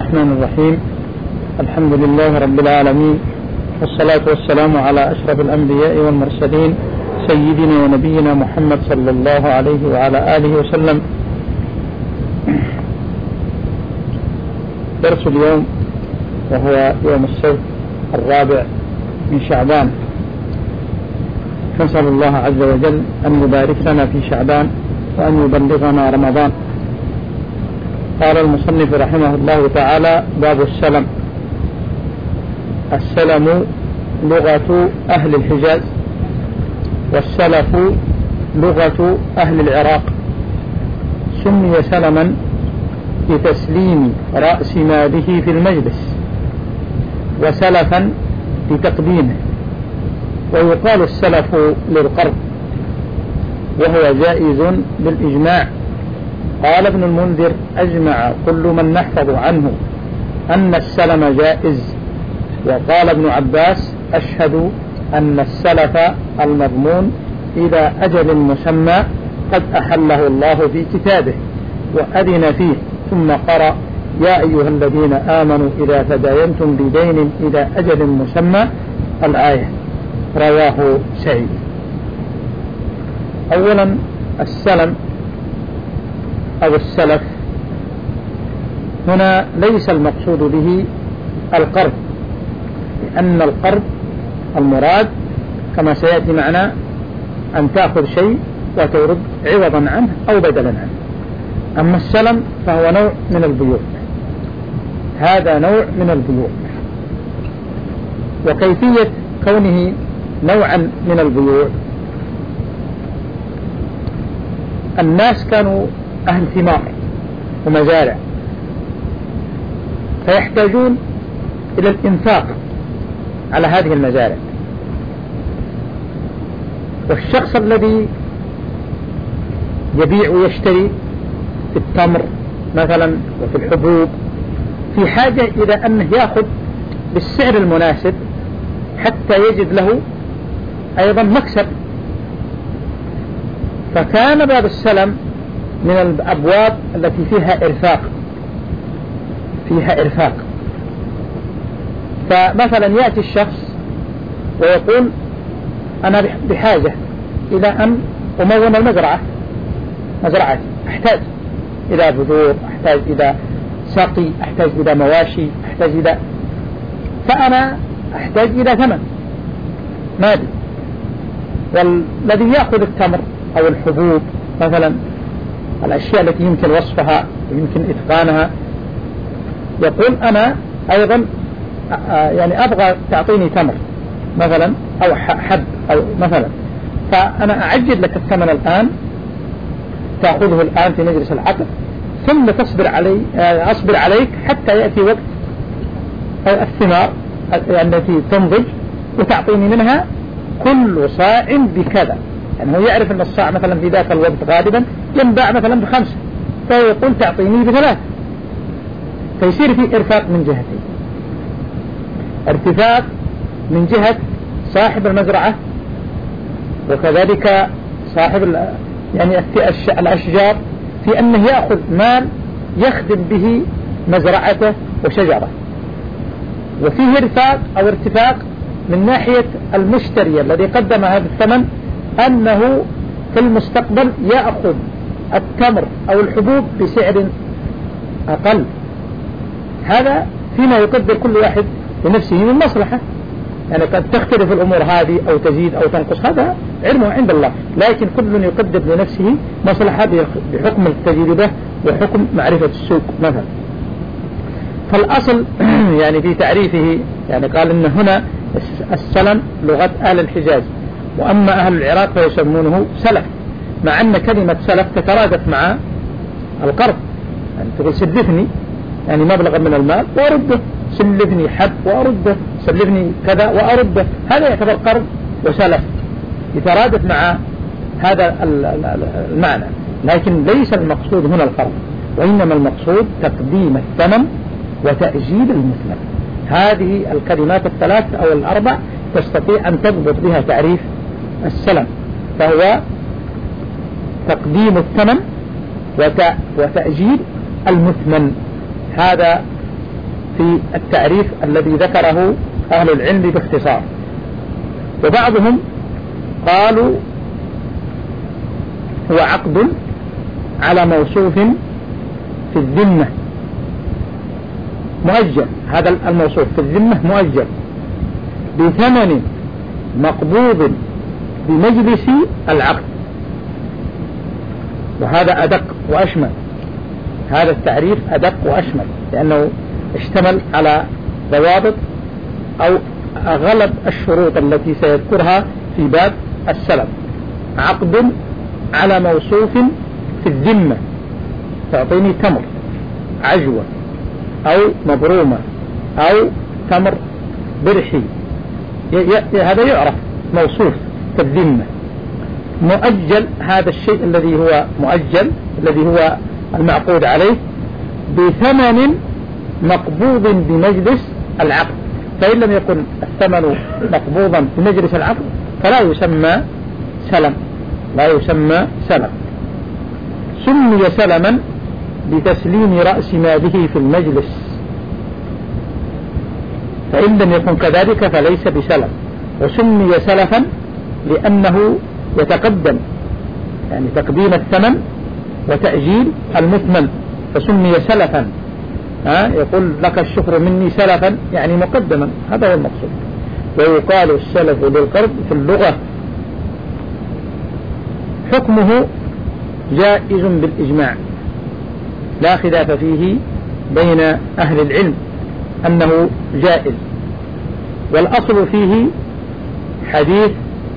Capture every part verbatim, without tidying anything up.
الرحمن الرحيم. الحمد لله رب العالمين، والصلاة والسلام على أشرف الأنبياء والمرسلين سيدنا ونبينا محمد صلى الله عليه وعلى آله وسلم. درس اليوم وهو يوم السبت الرابع من شعبان، نسأل الله عز وجل أن يبارك لنا في شعبان وأن يبلغنا رمضان. قال المصنف رحمه الله تعالى: باب السلم. السلم لغة أهل الحجاز، والسلف لغة أهل العراق. سمي سلما لتسليم رأس ماله في المجلس، وسلفا لتقديمه. ويقال السلف للقرض، وهو جائز بالإجماع. قال ابن المنذر: أجمع كل من نحفظ عنه أن السلم جائز. وقال ابن عباس: أشهد أن السلف المضمون إلى أجل مسمى قد أحله الله في كتابه وأذن فيه. ثم قرأ: يا أيها الذين آمنوا إذا تداينتم بدين إلى أجل مسمى، الآية. رواه سعيد. أولا، السلم أو السلف هنا ليس المقصود به القرض، لأن القرض المراد كما سيأتي معنا أن تأخذ شيء وتورد عوضا عنه أو بدلا عنه. أما السلم فهو نوع من البيوع، هذا نوع من البيوع. وكيفية كونه نوعا من البيوع: الناس كانوا أهل ثمار ومزارع، فيحتاجون إلى الإنفاق على هذه المزارع. والشخص الذي يبيع ويشتري في التمر مثلا وفي الحبوب في حاجة إلى أنه يأخذ بالسعر المناسب حتى يجد له أيضا مكسب. فكان باب السلم من الأبواب التي فيها إرفاق فيها إرفاق فمثلا يأتي الشخص ويقول: أنا بحاجة إلى أن أمون المزرعة مزرعتي، أحتاج إلى بذور، أحتاج إلى سقي، أحتاج إلى مواشي، أحتاج إلى فأنا أحتاج إلى ثمن مالي. والذي يأخذ التمر أو الحبوب مثلا، الأشياء التي يمكن وصفها ويمكن إتقانها، يقول: أنا أيضا يعني أبغى تعطيني تمر مثلا أو حب أو مثلا، فأنا أعجل لك الثمن الآن، تأخذه الآن في مجلس العقد، ثم تصبر علي أصبر عليك حتى يأتي وقت الثمار التي تنضج وتعطيني منها كل صاع بكذا. يعني هو يعرف أن الصاع مثلا في ذاك الوقت غالبا ينباع مثلا بخمسة، فيقول: تعطيني بثلاث. فيصير في إرفاق من جهتين: ارتفاق من جهة صاحب المزرعة، وكذلك صاحب يعني الأشجار في أنه يأخذ مال يخدم به مزرعته وشجره. وفيه إرفاق أو ارتفاق من ناحية المشتري الذي قدم هذا الثمن، أنه في المستقبل يأخذ التمر أو الحبوب بسعر أقل. هذا فيما يقدر كل واحد لنفسه من مصلحة. يعني قد تختلف الأمور هذه أو تزيد أو تنقص، هذا علمه عند الله، لكن كل يقدر لنفسه مصلحة بحكم التجربة وحكم معرفة السوق مثلا. فالأصل يعني في تعريفه يعني قال إن هنا السلم لغة أهل الحجاز، وأما أهل العراق فيسمونه سلف، مع أن كلمة سلف تترادف مع القرض. يعني تقول: سلفني يعني مبلغ من المال وأرده، سلفني حب وأرده، سلفني كذا وأرده، هذا يعتبر قرض وسلف، يترادف مع هذا المعنى. لكن ليس المقصود هنا القرض، وإنما المقصود تقديم الثمن وتأجيل المثمن. هذه الكلمات الثلاث أو الأربع تستطيع أن تضبط بها تعريف السلم، فهو تقديم الثمن وتأجيل المثمن. هذا في التعريف الذي ذكره أهل العلم باختصار. وبعضهم قالوا هو عقد على موصوف في الذمة مؤجل، هذا الموصوف في الذمة مؤجل بثمن مقبوض بمجلس العقد، وهذا أدق وأشمل، هذا التعريف أدق وأشمل لأنه اشتمل على ضوابط أو أغلب الشروط التي سيذكرها في باب السلف. عقد على موصوف في الذمة، تعطيني تمر عجوة أو مبرومة أو تمر برحي، هذا يعرف موصوف في الذمة. مؤجل هذا الشيء الذي هو مؤجل الذي هو المعقود عليه بثمن مقبوض بمجلس العقد، فإن لم يكن الثمن مقبوضا بمجلس العقد فلا يسمى سلم، لا يسمى سلم. سمي سلما بتسليم رأس ماله في المجلس، فإن لم يكن كذلك فليس بسلم. وسمي سلفا لأنه يتقدم، يعني تقديم الثمن وتأجيل المثمن، فسمي سلفا. ها يقول لك الشكر مني سلفا يعني مقدما، هذا هو المقصود. ويقال السلف للقرض في اللغة. حكمه جائز بالإجماع، لا خلاف فيه بين أهل العلم أنه جائز. والأصل فيه حديث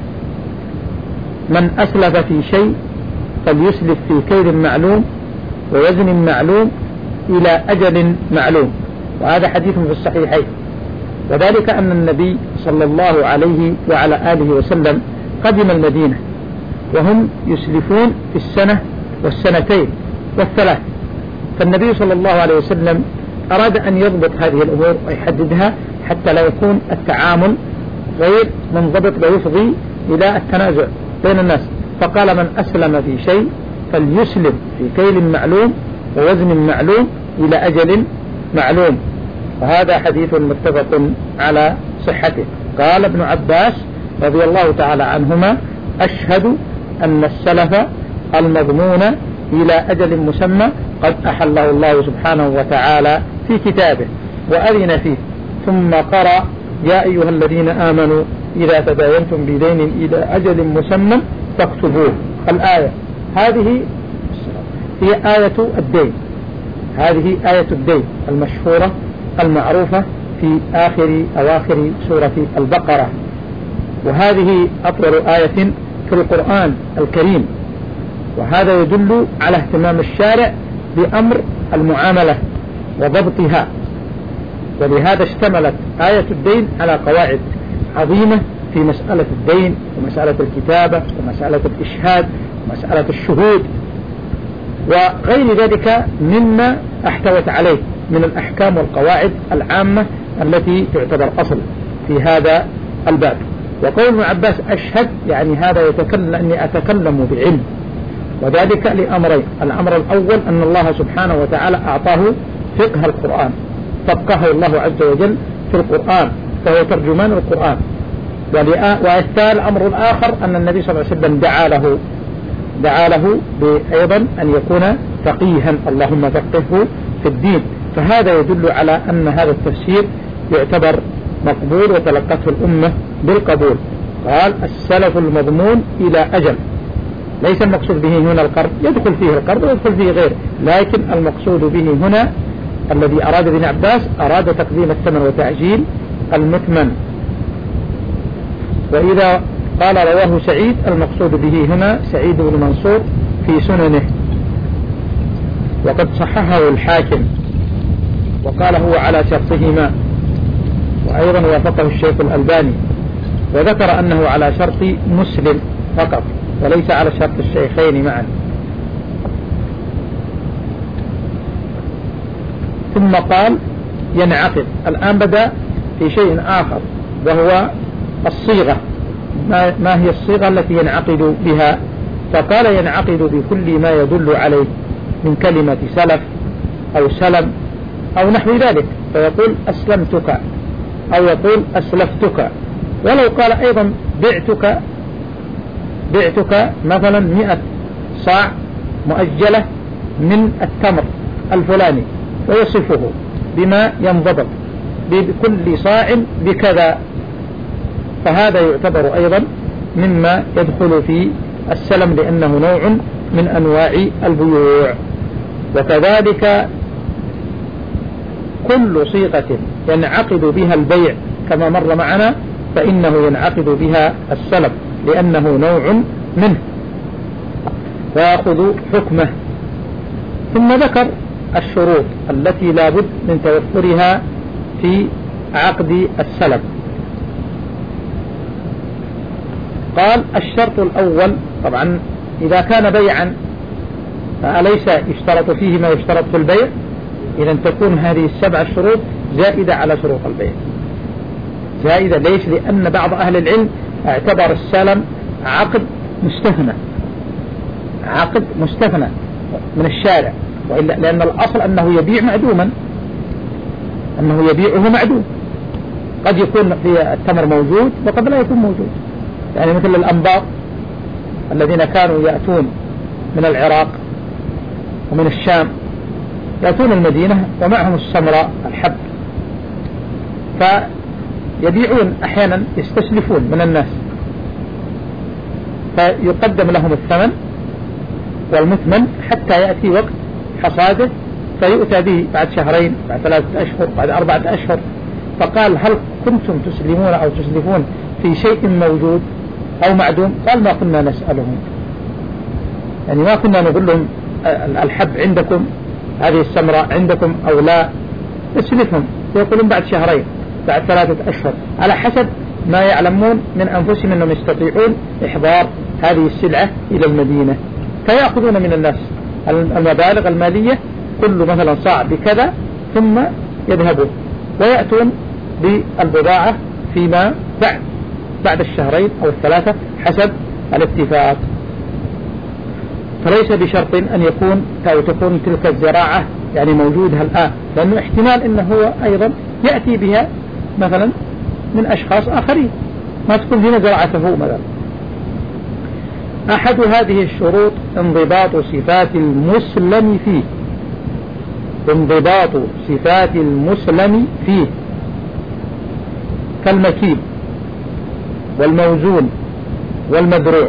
من أسلف في شيء فليسلف في كيل معلوم ووزن معلوم إلى أجل معلوم، وهذا حديث في الصحيحين. وذلك أن النبي صلى الله عليه وعلى آله وسلم قدم المدينة وهم يسلفون في السنة والسنتين والثلاث، فالنبي صلى الله عليه وسلم أراد أن يضبط هذه الأمور ويحددها حتى لا يكون التعامل غير منضبط ويفضي إلى التنازع بين الناس، فقال من أسلم في شيء فليسلم في كيل معلوم ووزن معلوم إلى أجل معلوم، وهذا حديث متفق على صحته. قال ابن عباس رضي الله تعالى عنهما أشهد أن السلف المضمون إلى أجل مسمى قد أحله الله سبحانه وتعالى في كتابه وأذن فيه، ثم قرأ يا أيها الذين آمنوا إذا تداينتم بدين إلى أجل مسمى فاكتبوه. الآية هذه هي آية الدين، هذه آية الدين المشهورة المعروفة في آخر أواخر سورة البقرة، وهذه أطول آية في القرآن الكريم، وهذا يدل على اهتمام الشارع بأمر المعاملة وضبطها. ولهذا اشتملت آية الدين على قواعد عظيمة في مسألة الدين ومسألة الكتابة ومسألة الإشهاد ومسألة الشهود وغير ذلك مما احتوت عليه من الأحكام والقواعد العامة التي تعتبر أصل في هذا الباب. وقول ابن عباس أشهد يعني هذا يتكلم أني أتكلم بعلم، وذلك لأمرين. الأمر الأول أن الله سبحانه وتعالى أعطاه فقه القرآن، فقهه الله عز وجل في القرآن فهو ترجمان القرآن. والثاني الأمر الآخر أن النبي صلى الله عليه وسلم دعا له دعا له أيضا أن يكون فقيها، اللهم فقهه في الدين. فهذا يدل على أن هذا التفسير يعتبر مقبول وتلقته الأمة بالقبول. قال السلف المضمون إلى أجل، ليس المقصود به هنا القرض، يدخل فيه القرض ويدخل فيه غيره، لكن المقصود به هنا الذي أراد ابن عباس أراد تقديم الثمن وتعجيل المثمن. وإذا قال رواه سعيد المقصود به هنا سعيد بن منصور في سننه، وقد صححه الحاكم وقال هو على شرطهما، وأيضا وافقه الشيخ الألباني، وذكر أنه على شرط مسلم فقط وليس على شرط الشيخين معا. ثم قال ينعقد. الآن بدأ في شيء آخر وهو الصيغة، ما, ما هي الصيغة التي ينعقد بها؟ فقال ينعقد بكل ما يدل عليه من كلمة سلف أو سلم أو نحو ذلك، فيقول أسلمتك أو يقول أسلفتك. ولو قال أيضا بعتك بعتك مثلا مئة صاع مؤجلة من التمر الفلاني، ويصفه بما ينضبط بكل صاع بكذا، فهذا يعتبر أيضا مما يدخل في السلم، لأنه نوع من أنواع البيوع. وكذلك كل صيغة ينعقد بها البيع كما مر معنا فإنه ينعقد بها السلم، لأنه نوع منه ويأخذ حكمه. ثم ذكر الشروط التي لا بد من توفرها في عقد السلم. قال الشرط الأول، طبعا إذا كان بيعا فأليس يشترط فيه ما يشترط في البيع؟ إذا تكون هذه السبع الشروط زائدة على شروط البيع، زائدة. ليش؟ لأن بعض أهل العلم اعتبر السلم عقد مستثنى، عقد مستثنى من الشارع، وإلا لأن الأصل أنه يبيع معدوما، أنه يبيعه معدوم. قد يكون في التمر موجود وقد لا يكون موجود، يعني مثل الأنباط الذين كانوا يأتون من العراق ومن الشام، يأتون المدينة ومعهم السمراء الحب، فيبيعون أحيانا، يستسلفون من الناس، فيقدم لهم الثمن والمثمن حتى يأتي وقت حصاده، فيؤتى به بعد شهرين، بعد ثلاثة أشهر، بعد أربعة أشهر. فقال هل كنتم تسلمون أو تسلفون في شيء موجود أو معدوم؟ قال ما كنا نسألهم، يعني ما كنا نقول لهم الحب عندكم، هذه السمراء عندكم أو لا، تسلفهم، يقولون بعد شهرين، بعد ثلاثة أشهر، على حسب ما يعلمون من أنفسهم أنهم يستطيعون إحضار هذه السلعة إلى المدينة، فيأخذون من الناس المبالغ المالية، كل مثلا صاع بكذا، ثم يذهبون ويأتون بالبضاعة فيما بعد بعد الشهرين أو الثلاثة حسب الاتفاق. فليس بشرط أن يكون أو تكون تلك الزراعة يعني موجودة الآن، لأنه احتمال أنه هو أيضا يأتي بها مثلا من أشخاص آخرين، ما تكون هنا زراعته مثلا. أحد هذه الشروط انضباط صفات المسلم فيه، انضباط صفات المسلم فيه كالمكيل والموزون والمدروع.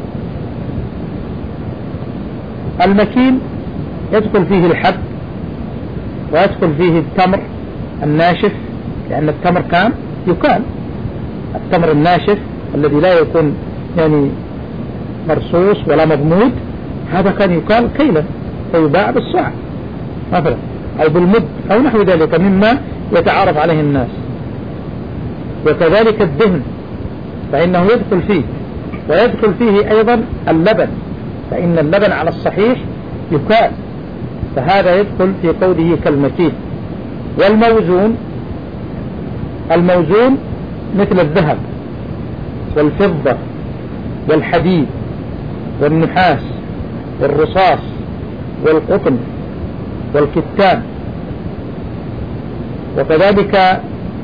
المكيل يدخل فيه الحب ويدخل فيه التمر الناشف، لأن التمر كان يكال، التمر الناشف الذي لا يكون يعني مرصوص ولا مضمود، هذا كان يكال كيلا فيباع بالصاع مثلا أو بالمد أو نحو ذلك مما يتعارف عليه الناس. وكذلك الدهن فإنه يدخل فيه، ويدخل فيه أيضا اللبن، فإن اللبن على الصحيح يكال، فهذا يدخل في قوله كالمكيل. والموزون، الموزون مثل الذهب والفضة والحديد والنحاس والرصاص والقطن والكتان، وكذلك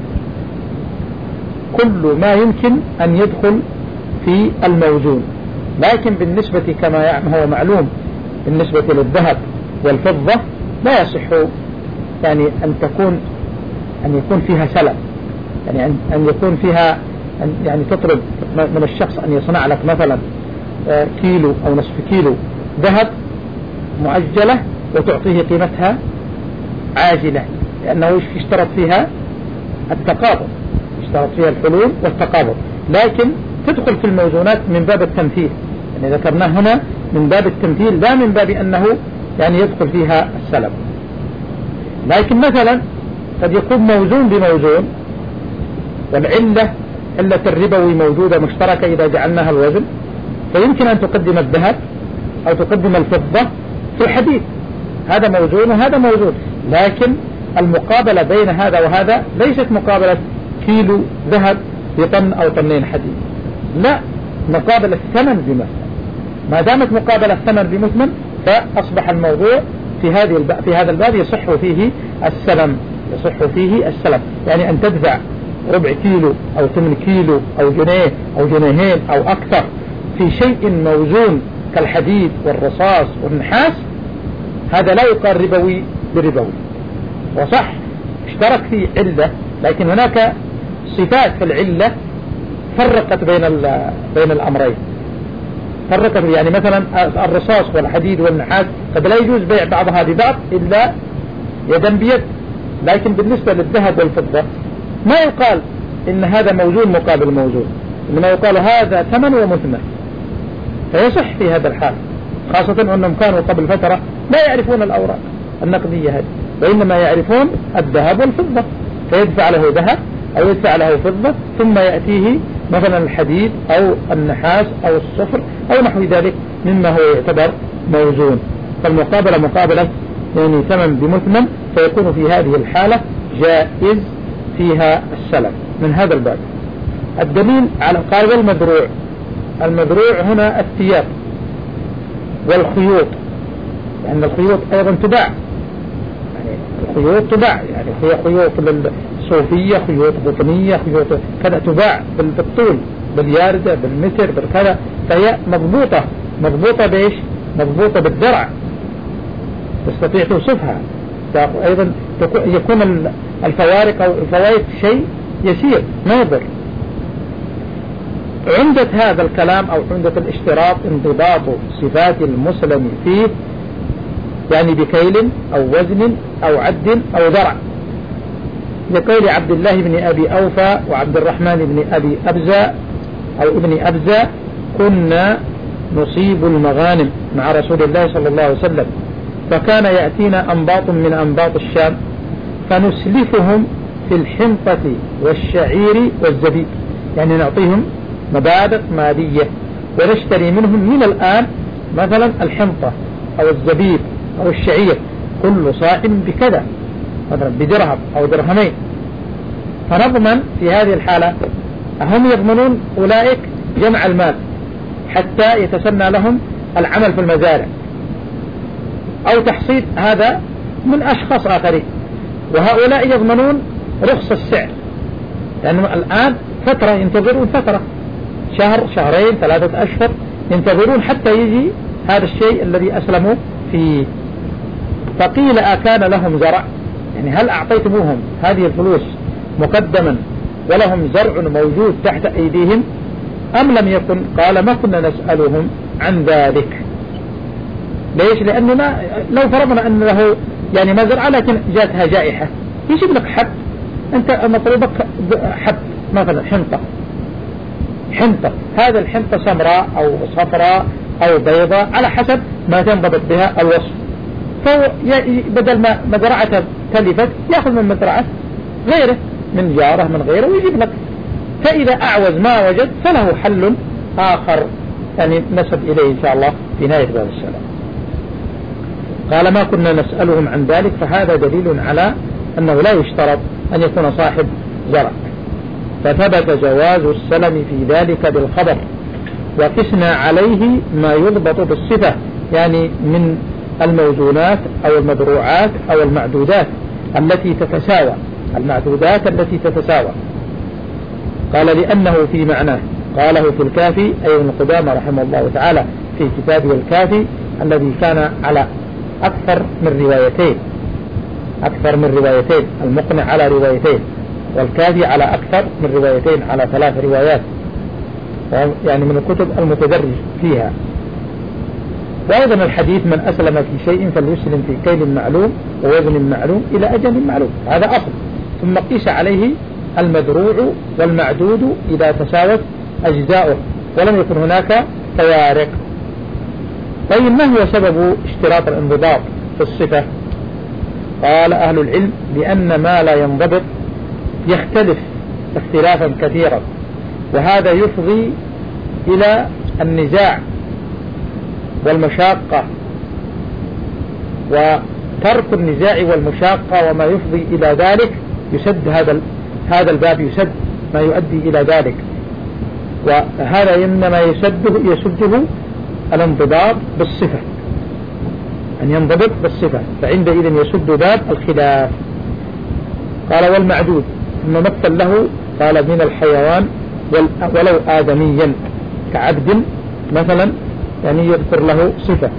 كل ما يمكن أن يدخل في الموزون. لكن بالنسبة كما هو معلوم بالنسبة للذهب والفضة لا يصح يعني أن تكون أن يكون فيها سلم، يعني أن يكون فيها أن يعني تطلب من الشخص أن يصنع لك مثلا كيلو أو نصف كيلو ذهب مؤجلة وتعطيه قيمتها عاجلة، لأنه يشترط فيها التقابض، يشترط فيها الحلول والتقابض. لكن تدخل في الموزونات من باب التمثيل، يعني ذكرناه هنا من باب التمثيل لا من باب أنه يعني يدخل فيها السلم. لكن مثلا قد يكون موزون بموزون، والعلة علة الربوي موجودة مشتركة إذا جعلناها الوزن، فيمكن أن تقدم الذهب أو تقدم الفضة في الحديد، هذا موزون وهذا موزون، لكن المقابلة بين هذا وهذا ليست مقابلة كيلو ذهب بطن أو طنين حديد، لا، مقابلة الثمن بمثمن. ما دامت مقابلة الثمن بمثمن فأصبح الموضوع في هذه الباب في هذا الباب يصح فيه السلم، يصح فيه السلم، يعني أن تدفع ربع كيلو أو ثمن كيلو أو جنيه أو جنيهين أو أكثر في شيء موزون كالحديد والرصاص والنحاس، هذا لا يقال ربوي بربوي. وصح اشترك في علة، لكن هناك صفات في العلة فرقت بين بين الأمرين، فرقت. يعني مثلا الرصاص والحديد والنحاس قد لا يجوز بيع بعضها ببعض إلا يدا بيد، لكن بالنسبة للذهب والفضة ما يقال إن هذا موزون مقابل موزون، إنما يقال هذا ثمن ومثمن، فيصح في هذا الحال، خاصة أنهم كانوا قبل فترة لا يعرفون الأوراق النقدية هذه، وإنما يعرفون الذهب والفضة، فيدفع له ذهب أو يدفع له فضة، ثم يأتيه مثلا الحديد أو النحاس أو الصفر أو نحو ذلك مما هو يعتبر موزون، فالمقابلة مقابلة يعني ثمن بمثمن، فيكون في هذه الحالة جائز فيها السلم من هذا الباب. الدليل على قال المذروع، المذروع هنا الثياب والخيوط، لأن الخيوط أيضا تباع، يعني الخيوط تباع، يعني هي خيوط صوفية، خيوط بطنية، خيوط كذا تباع بالطول، بالياردة، بالمتر، بالكذا، فهي مضبوطة، مضبوطة بإيش؟ مضبوطة بالذرع، تستطيع توصفها. أيضا يكون الفوارق أو الفوائد شيء يسير ما يضر. عمدة هذا الكلام أو عمدة الاشتراط انضباط صفات المسلم فيه، يعني بكيل أو وزن أو عد أو ذرع، لقول عبد الله بن أبي أوفى وعبد الرحمن بن أبي أبزة أو ابن أبزة: كنا نصيب المغانم مع رسول الله صلى الله عليه وسلم، فكان يأتينا أنباط من أنباط الشام فنسلفهم في الحنطة والشعير والزبيب، يعني نعطيهم مبالغ مالية ونشتري منهم من الآن مثلا الحنطة أو الزبيب أو الشعير كل صاع بكذا، مثلا بدرهم أو درهمين، فنضمن في هذه الحالة. هم يضمنون أولئك جمع المال حتى يتسنى لهم العمل في المزارع أو تحصيد هذا من أشخاص آخرين، وهؤلاء يضمنون رخص السعر، لأنهم يعني الآن فترة ينتظرون، فترة شهر شهرين ثلاثة أشهر ينتظرون حتى يجي هذا الشيء الذي أسلموا فيه. فقيل أكان لهم زرع، يعني هل أعطيتموهم هذه الفلوس مقدما ولهم زرع موجود تحت أيديهم أم لم يكن؟ قال ما كنا نسألهم عن ذلك. ليش؟ لأننا لو فرضنا أن له يعني مزرعة لكن جاتها جائحة يجيب لك حب، أنت مطلوبك حب مثلا حنطة، حنطة هذا الحنطة سمراء أو صفراء أو بيضاء على حسب ما تنضبط بها الوصف، فبدل ما مزرعته تلفت يأخذ من مزرعة غيره، من جاره من غيره ويجيب لك. فإذا أعوز ما وجد فله حل آخر، يعني نسب إليه إن شاء الله في نهاية باب السلام. قال ما كنا نسألهم عن ذلك، فهذا دليل على أنه لا يشترط أن يكون صاحب زرع، فثبت جواز السلم في ذلك بالخبر، وقسنا عليه ما يضبط بالصفة، يعني من الموزونات أو المذروعات أو المعدودات التي تتساوى، المعدودات التي تتساوى. قال لأنه في معناه، قاله في الكافي أي ابن قدامة رحمه الله تعالى في كتابه الكافي الذي كان على أكثر من روايتين، أكثر من روايتين، المقنع على روايتين والكافي على أكثر من روايتين، على ثلاث روايات، يعني من الكتب المتدرج فيها. وأيضا الحديث من أسلم في شيء فليسلم في كيل معلوم ووزن معلوم إلى أجل معلوم، هذا أصل، ثم قيس عليه المذروع والمعدود إذا تساوت أجزاؤه ولم يكن هناك فوارق. طيب ما هو سبب اشتراط الانضباط في الصفة؟ قال أهل العلم لأن ما لا ينضبط يختلف اختلافا كثيرا، وهذا يفضي إلى النزاع والمشاقة، وترك النزاع والمشاقة وما يفضي إلى ذلك يسد هذا هذا الباب، يسد ما يؤدي إلى ذلك، وهذا إنما يسده يسده الانضباط بالصفة. أن ينضبط بالصفة، فعندئذ يسد باب الخلاف. قال والمعدود ثم مثل له قال من الحيوان ولو آدميا كعبد مثلا، يعني يذكر له صفة،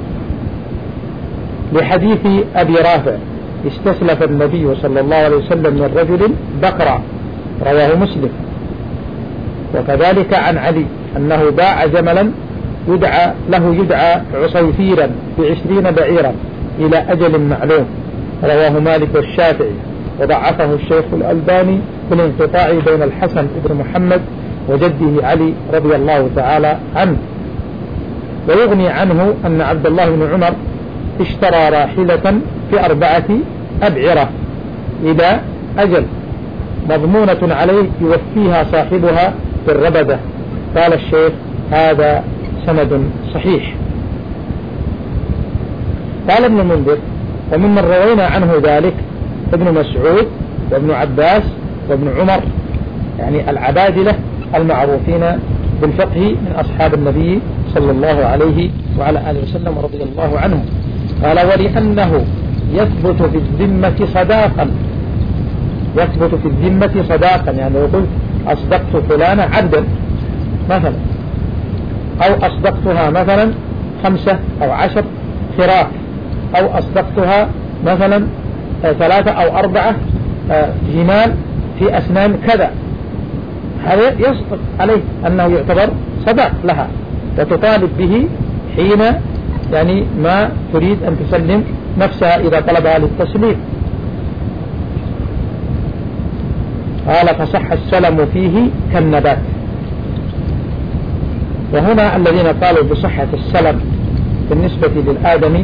لحديث أبي رافع استسلف النبي صلى الله عليه وسلم من رجل بقرة، رواه مسلم. وكذلك عن علي أنه باع جملا يدعى له يدعى عصيفيرا بعشرين بعيرا إلى أجل معلوم، رواه مالك والشافعي، وضعفه الشيخ الألباني في الانقطاع بين الحسن بن محمد وجده علي رضي الله تعالى عنه. ويغني عنه أن عبد الله بن عمر اشترى راحلة في أربعة أبعرة إلى أجل مضمونة عليه يوفيها صاحبها بالربدة. قال الشيخ هذا سند صحيح. قال ابن المنذر وممن روينا عنه ذلك ابن مسعود وابن عباس وابن عمر، يعني العبادلة المعروفين بالفقه من أصحاب النبي صلى الله عليه وعلى آله وسلم رضي الله عنهم. قال ولأنه يثبت في الذمة صداقا، يثبت في الذمة صداقا، يعني لو قلت أصدقت فلانة عبدا مثلا، أو أصدقتها مثلا خمسة أو عشر خراف، أو أصدقتها مثلا ثلاثة أو أربعة جمال في أسنان كذا، هذا يصدق عليه أنه يعتبر صداق لها، وتطالب به حين يعني ما تريد أن تسلم نفسها إذا طلبها للتسليم. قال فصح السلم فيه كالنبات. وهنا الذين قالوا بصحة السلم بالنسبة للآدمي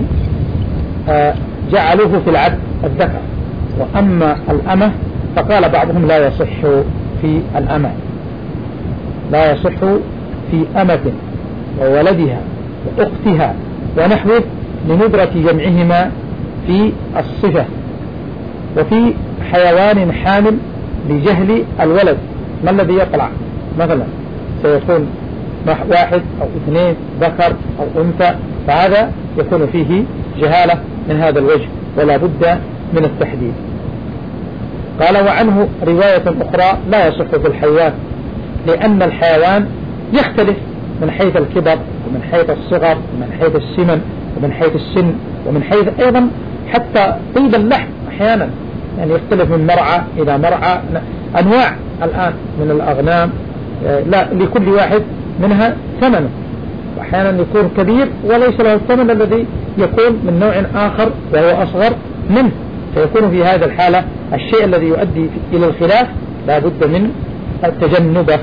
جعلوه في العبد الذكر، وأما الأمة فقال بعضهم لا يصح في الأمة، لا يصح في أمة وولدها وأختها ونحوه لندرة جمعهما في الصفة. وفي حيوان حامل لجهل الولد ما الذي يطلع مثلا، سيكون واحد أو اثنين ذكر أو أنثى، فهذا يكون فيه جهالة من هذا الوجه ولا بد من التحديد. قال وعنه رواية أخرى لا يصح في الحيوان، لأن الحيوان يختلف من حيث الكبر ومن حيث الصغر ومن حيث السمن ومن حيث السن ومن حيث أيضا حتى طيب اللحم أحيانا، يعني يختلف من مرعى إلى مرعى. أنواع الآن من الأغنام لا لكل واحد منها ثمنه، وأحيانا يكون كبير وليس له الثمن الذي يكون من نوع آخر وهو أصغر منه، فيكون في هذا الحالة الشيء الذي يؤدي إلى الخلاف لا بد من التجنبه.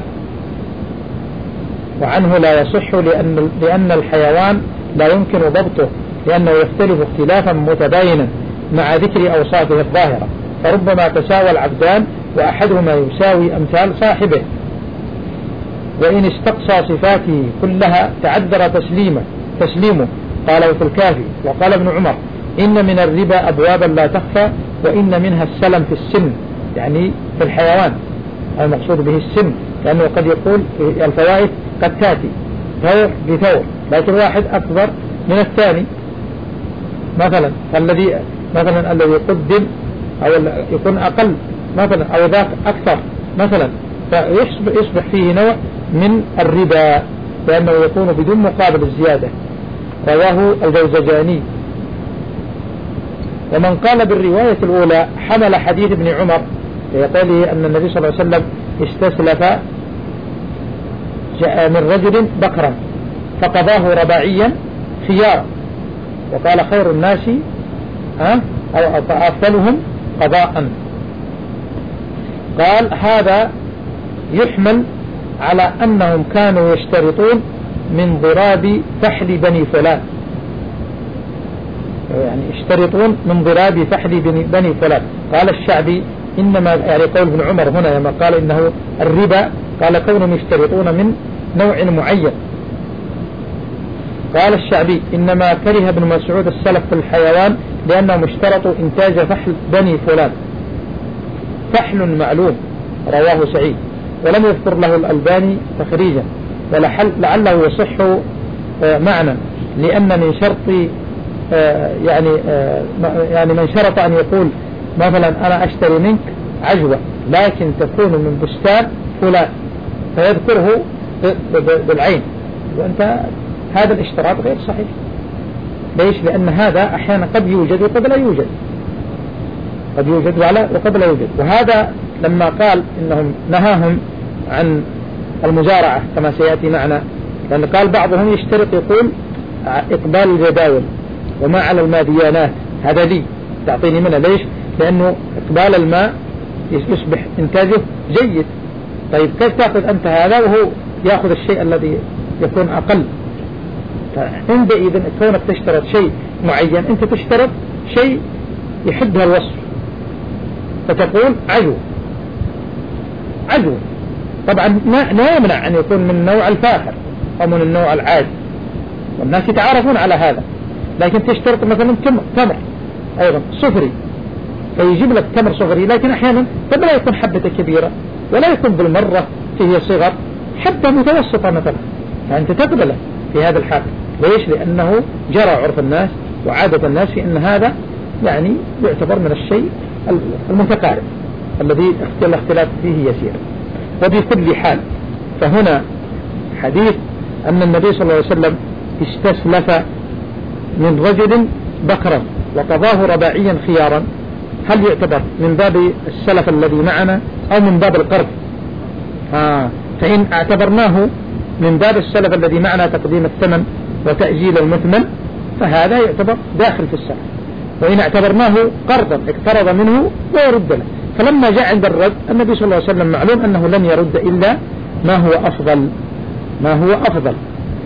وعنه لا يصح لأن, لأن الحيوان لا يمكن ضبطه، لأنه يختلف اختلافا متباينا مع ذكر أوصافه الظاهرة، فربما تساوى العبدان وأحدهما يساوي أمثال صاحبه، وإن استقصى صفاته كلها تعذر تسليمه تسليمه قاله في الكافي. وقال ابن عمر إن من الربا أبوابا لا تخفى، وإن منها السلم في السن، يعني في الحيوان المقصود به السن، لأنه قد يقول الفوائد قد تأتي ثور بثور، لكن واحد أكبر من الثاني مثلا، فالذي مثلا الذي يقدم أو يكون أقل مثلا أو ذاك أكثر مثلا، فيصبح فيه نوع من الربا لأنه يكون بدون مقابل الزيادة. رواه الجوزجاني. ومن قال بالرواية الأولى حمل حديث ابن عمر ليقوله أن النبي صلى الله عليه وسلم استسلف جاء من رجل بكرا فقضاه رباعيا خيارا، وقال خير الناس أه أو أفضلهم قضاء. قال هذا يحمل على أنهم كانوا يشترطون من ضراب فحل بني فلان، يعني يشترطون من ضراب فحل بني فلان. قال الشعبي إنما يعني قول ابن عمر هنا لما قال إنه الربا قال كونهم يشترطون من نوع معين. قال الشعبي إنما كره ابن مسعود السلف في الحيوان لأنهم اشترطوا إنتاج فحل بني فلان، فحل معلوم. رواه سعيد ولم يذكر له الألباني تخريجا، ولعله يصح معنى، لأن من شرط آه يعني آه يعني من شرط أن يقول مثلا أنا أشتري منك عجوة لكن تكون من بستان فلان فيذكره بالعين، وأنت هذا الاشتراط غير صحيح. ليش؟ لأن هذا أحيانا قد يوجد وقد لا يوجد، قد يوجد وقد لا يوجد. وهذا لما قال إنهم نهاهم عن المزارعة كما سيأتي معنا، لأن قال بعضهم يشترط يقول إقبال الجداول وما على الماء ديانات، هذا لي تعطيني منه. ليش؟ لأنه إقبال الماء يصبح إنتاجه جيد. طيب كيف تأخذ أنت هذا وهو يأخذ الشيء الذي يكون أقل؟ عندئذ كونك تشترط شيء معين، أنت تشترط شيء يحدها الوصف، فتقول عجو عجو. طبعا لا يمنع أن يكون من النوع الفاخر أو من النوع العادي، والناس يتعارفون على هذا، لكن تشترط مثلا تمر أيضا صفري، فيجيب لك تمر صفري، لكن أحيانا قد لا يكون حبة كبيرة ولا يكون بالمرة فيه صغر، حبة متوسطة مثلا، فأنت تقبله في هذا الحال. ليش؟ لأنه جرى عرف الناس وعادة الناس في أن هذا يعني يعتبر من الشيء المتقارب الذي الاختلاف فيه يسير. وبكل حال فهنا حديث أن النبي صلى الله عليه وسلم استسلف من رجل بكرا وقضاه رباعيا خيارا، هل يعتبر من باب السلف الذي معنا أو من باب القرض؟ آه فإن اعتبرناه من باب السلف الذي معنا تقديم الثمن وتأجيل المثمن فهذا يعتبر داخل في السلف، وإن اعتبرناه قرضا اقترض منه ويرد له. فلما جاء عند الرد النبي صلى الله عليه وسلم معلوم أنه لن يرد إلا ما هو أفضل ما هو أفضل.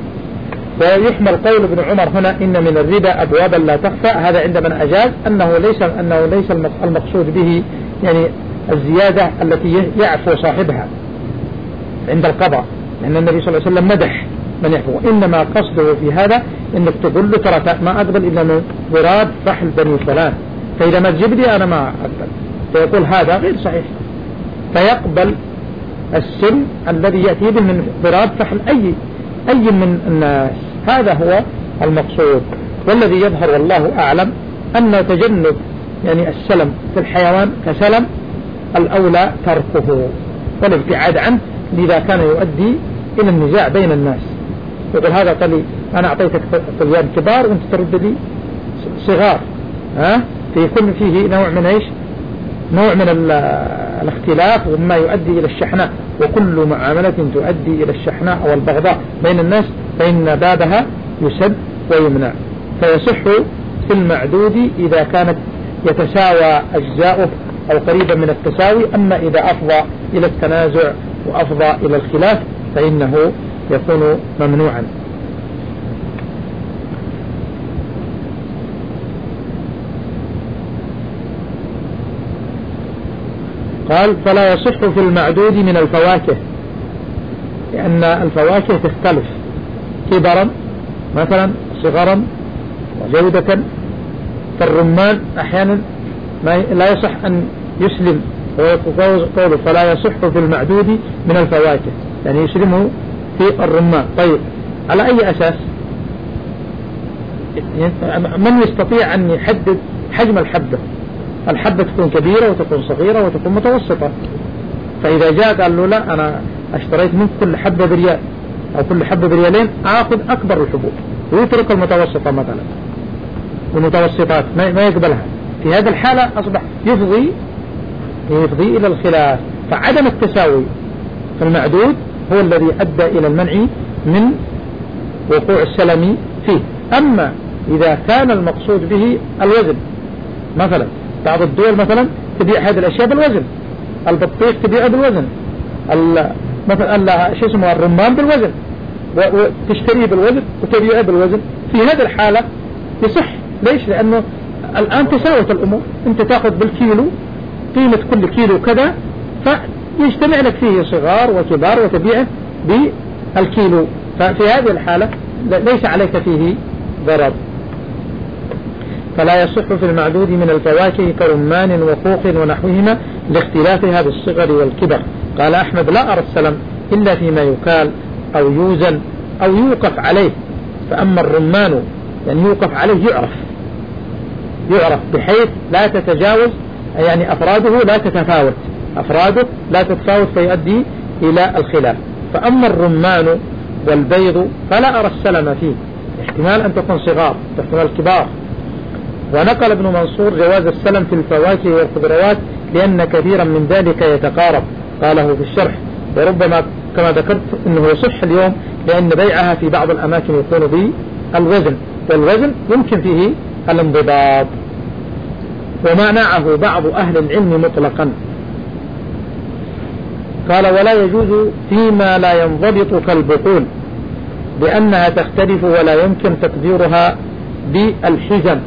ويحمل قول ابن عمر هنا إن من الربا أبوابا لا تخفى، هذا عند من أجاز أنه ليس أنه ليس المقصود به يعني الزيادة التي يعفو صاحبها عند القضاء، لأن النبي صلى الله عليه وسلم مدح من يعفو، إنما قصده في هذا إنك تقول له ترى ما أقبل إلا من ضراب فحل بني فلان، فإذا ما تجيب لي أنا ما أقبل، فيقول هذا غير صحيح، فيقبل السن الذي يأتي به من ضراب فحل أي أي من الناس. هذا هو المقصود. والذي يظهر والله أعلم أن تجنب يعني السلم في الحيوان كسلم الأولى تركه والابتعاد عنه، لذا كان يؤدي إلى النزاع بين الناس. يقول هذا قال لي أنا أعطيتك طليان كبار وأنت ترد لي صغار، ها في كل فيه نوع من إيش نوع من الاختلاف وما يؤدي إلى الشحناء، وكل معاملة تؤدي إلى الشحناء أو البغضاء بين الناس فإن بابها يسد ويمنع. فيصح في المعدود إذا كانت يتساوى أجزاؤه أو قريبا من التساوي، أما إذا أفضى إلى التنازع وأفضى إلى الخلاف فإنه يكون ممنوعا. قال فلا يصح في المعدود من الفواكه، لأن الفواكه تختلف كبرا مثلا صغرا وجودة. فالرمان أحيانا ما لا يصح أن يسلم، ويقول فلا يصح في المعدود من الفواكه يعني يسلمه في الرمان. طيب على أي أساس؟ من يستطيع أن يحدد حجم الحبة؟ الحبة تكون كبيرة وتكون صغيرة وتكون متوسطة، فإذا جاء قال له لا أنا اشتريت منك كل حبة بريال أو كل حبة بريالين آخذ أكبر الحبوب ويترك المتوسطة مثلا، والمتوسطات ما يقبلها، في هذا الحالة أصبح يفضي يفضي إلى الخلاف. فعدم التساوي في المعدود هو الذي أدى إلى المنع من وقوع السلم فيه. أما إذا كان المقصود به الوزن، مثلا بعض الدول مثلا تبيع هذه الأشياء بالوزن، البطيخ تبيعه بالوزن، مثلا شو اسمه الرمان بالوزن، وتشتريه بالوزن وتبيعه بالوزن، في هذه الحالة يصح. ليش؟ لأنه الآن تساوت الأمور، أنت تأخذ بالكيلو قيمة كل كيلو كذا، فيجتمع لك فيه صغار وكبار وتبيعه بالكيلو، ففي هذه الحالة ليس عليك فيه ضرر. فلا يصح في المعدود من الفواكه كرمان وخوخ ونحوهما لاختلافها بالصغر والكبر. قال أحمد لا أرى السلم إلا فيما يكال أو يوزن أو يوقف عليه. فأما الرمان يعني يوقف عليه يعرف يعرف بحيث لا تتجاوز يعني أفراده لا تتفاوت أفراده لا تتفاوت فيؤدي إلى الخلاف. فأما الرمان والبيض فلا أرى السلم فيه، احتمال أن تكون صغار احتمال كبار. ونقل ابن منصور جواز السلم في الفواكه والخضروات لأن كثيرا من ذلك يتقارب، قاله في الشرح. وربما كما ذكرت أنه يصح اليوم لأن بيعها في بعض الأماكن يكون بالوزن، والوزن يمكن فيه الانضباط. ومعنعه بعض أهل العلم مطلقا، قال ولا يجوز فيما لا ينضبط كالبقول لأنها تختلف ولا يمكن تقديرها بالحزم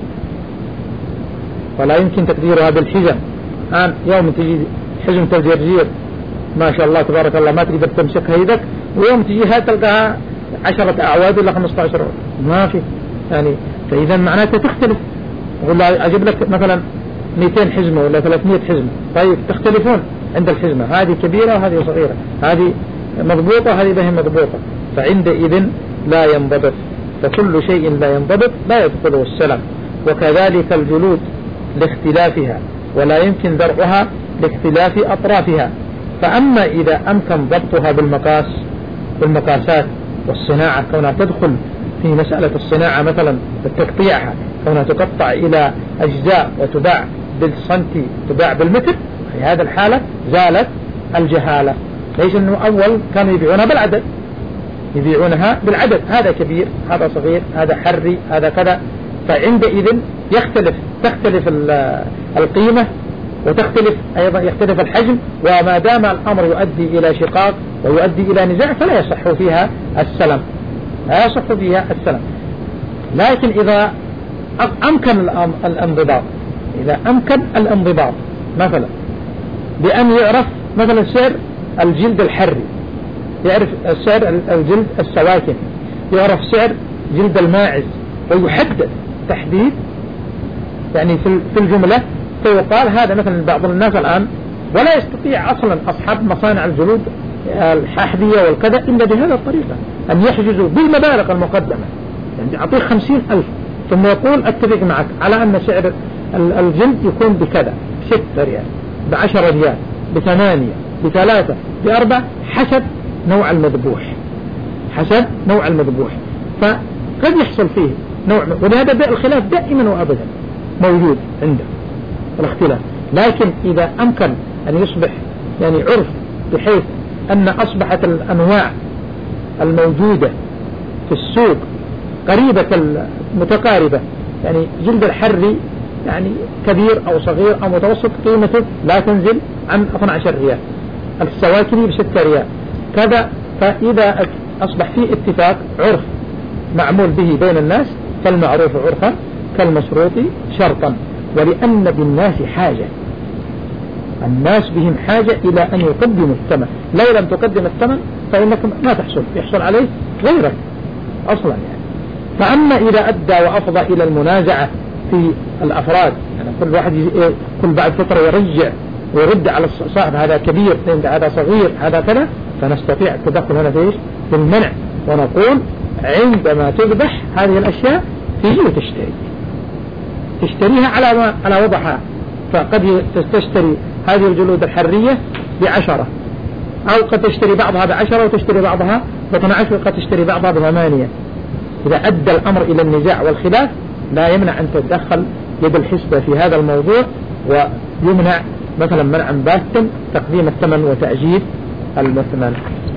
ولا يمكن تقديرها بالحزم. الآن يوم تجي حزم تجرجير ما شاء الله تبارك الله ما تقدر تمسكها يدك، ويوم تجيها تلقاها عشرة أعواد ولا خمسة عشر ما في يعني. فإذا معناته تختلف. أقول أجيب لك مثلا مئتين حزمة ولا ثلاثمئة حزمة، طيب تختلفون عند الحزمة، هذه كبيرة وهذه صغيرة، هذه مضبوطة هذه بهم مضبوطة، فعندئذ لا ينضبط. فكل شيء لا ينضبط لا يدخله السلم. وكذلك الجلود لاختلافها ولا يمكن درعها لاختلاف أطرافها. فأما إذا أمكن ضبطها بالمقاس بالمقاسات والصناعة، كونها تدخل في مسألة الصناعة مثلا بالتقطيعها، كونها تقطع إلى أجزاء وتباع بالسنتي تباع بالمتر، في هذا الحالة زالت الجهالة. ليس أنه أول كانوا يبيعونها بالعدد، يبيعونها بالعدد، هذا كبير هذا صغير هذا حري هذا كذا. فعندئذ يختلف تختلف القيمة وتختلف أيضا يختلف الحجم. وما دام الأمر يؤدي إلى شقاق ويؤدي إلى نزاع فلا يصح فيها السلم لا يصح فيها السلم. لكن إذا أمكن الانضباط إذا أمكن الانضباط مثلا بأن يعرف مثلا سعر الجلد الحري، يعرف سعر الجلد السواكن، يعرف سعر جلد الماعز، ويحدد تحديد يعني في الجملة. فيقال هذا مثلا بعض الناس الآن ولا يستطيع أصلا أصحاب مصانع الجلود الحاحذية والكذا إلا بهذا الطريقة أن يحجزوا بالمبالغ المقدمة، يعني أعطيه خمسين ألف ثم يقول أتفق معك على أن سعر الجلد يكون بكذا، ستة ريال بعشرة ريال بثمانية بثلاثة بأربعة حسب نوع المذبوح حسب نوع المذبوح. فقد يحصل فيه نوع، ولهذا بيع الخلاف دائما وأبدا موجود عنده الاختلاف. لكن إذا أمكن أن يصبح يعني عرف بحيث أن أصبحت الأنواع الموجودة في السوق قريبة متقاربة، يعني جلد الحري يعني كبير أو صغير أو متوسط قيمته لا تنزل عن اثني عشر ريال، السواكني بستة ريال كذا. فإذا أصبح فيه اتفاق عرف معمول به بين الناس فالمعروف عرفا كالمشروط شرطا. ولأن بالناس حاجة، الناس بهم حاجة إلى أن يقدموا الثمن، لو لم تقدم الثمن فإنك ما تحصل يحصل عليه غيرك أصلا يعني. فأما إذا أدى وأفضى إلى المنازعة في الأفراد، يعني كل واحد كل بعد فترة يرجع ويرد على صاحب هذا كبير هذا صغير هذا كذا، فنستطيع التدخل هنا في المنع ونقول عندما تذبح هذه الأشياء تيجي وتشتري تشتريها على ما على وضعها. فقد تشتري هذه الجلود الحرية بعشرة، أو قد تشتري بعضها بعشرة وتشتري بعضها باثنى عشر، وقد تشتري بعضها بثمانية. إذا أدى الأمر إلى النزاع والخلاف لا يمنع أن تتدخل يد الحسبة في هذا الموضوع، ويمنع مثلا منعا باتا تقديم الثمن وتأجيل المثمن.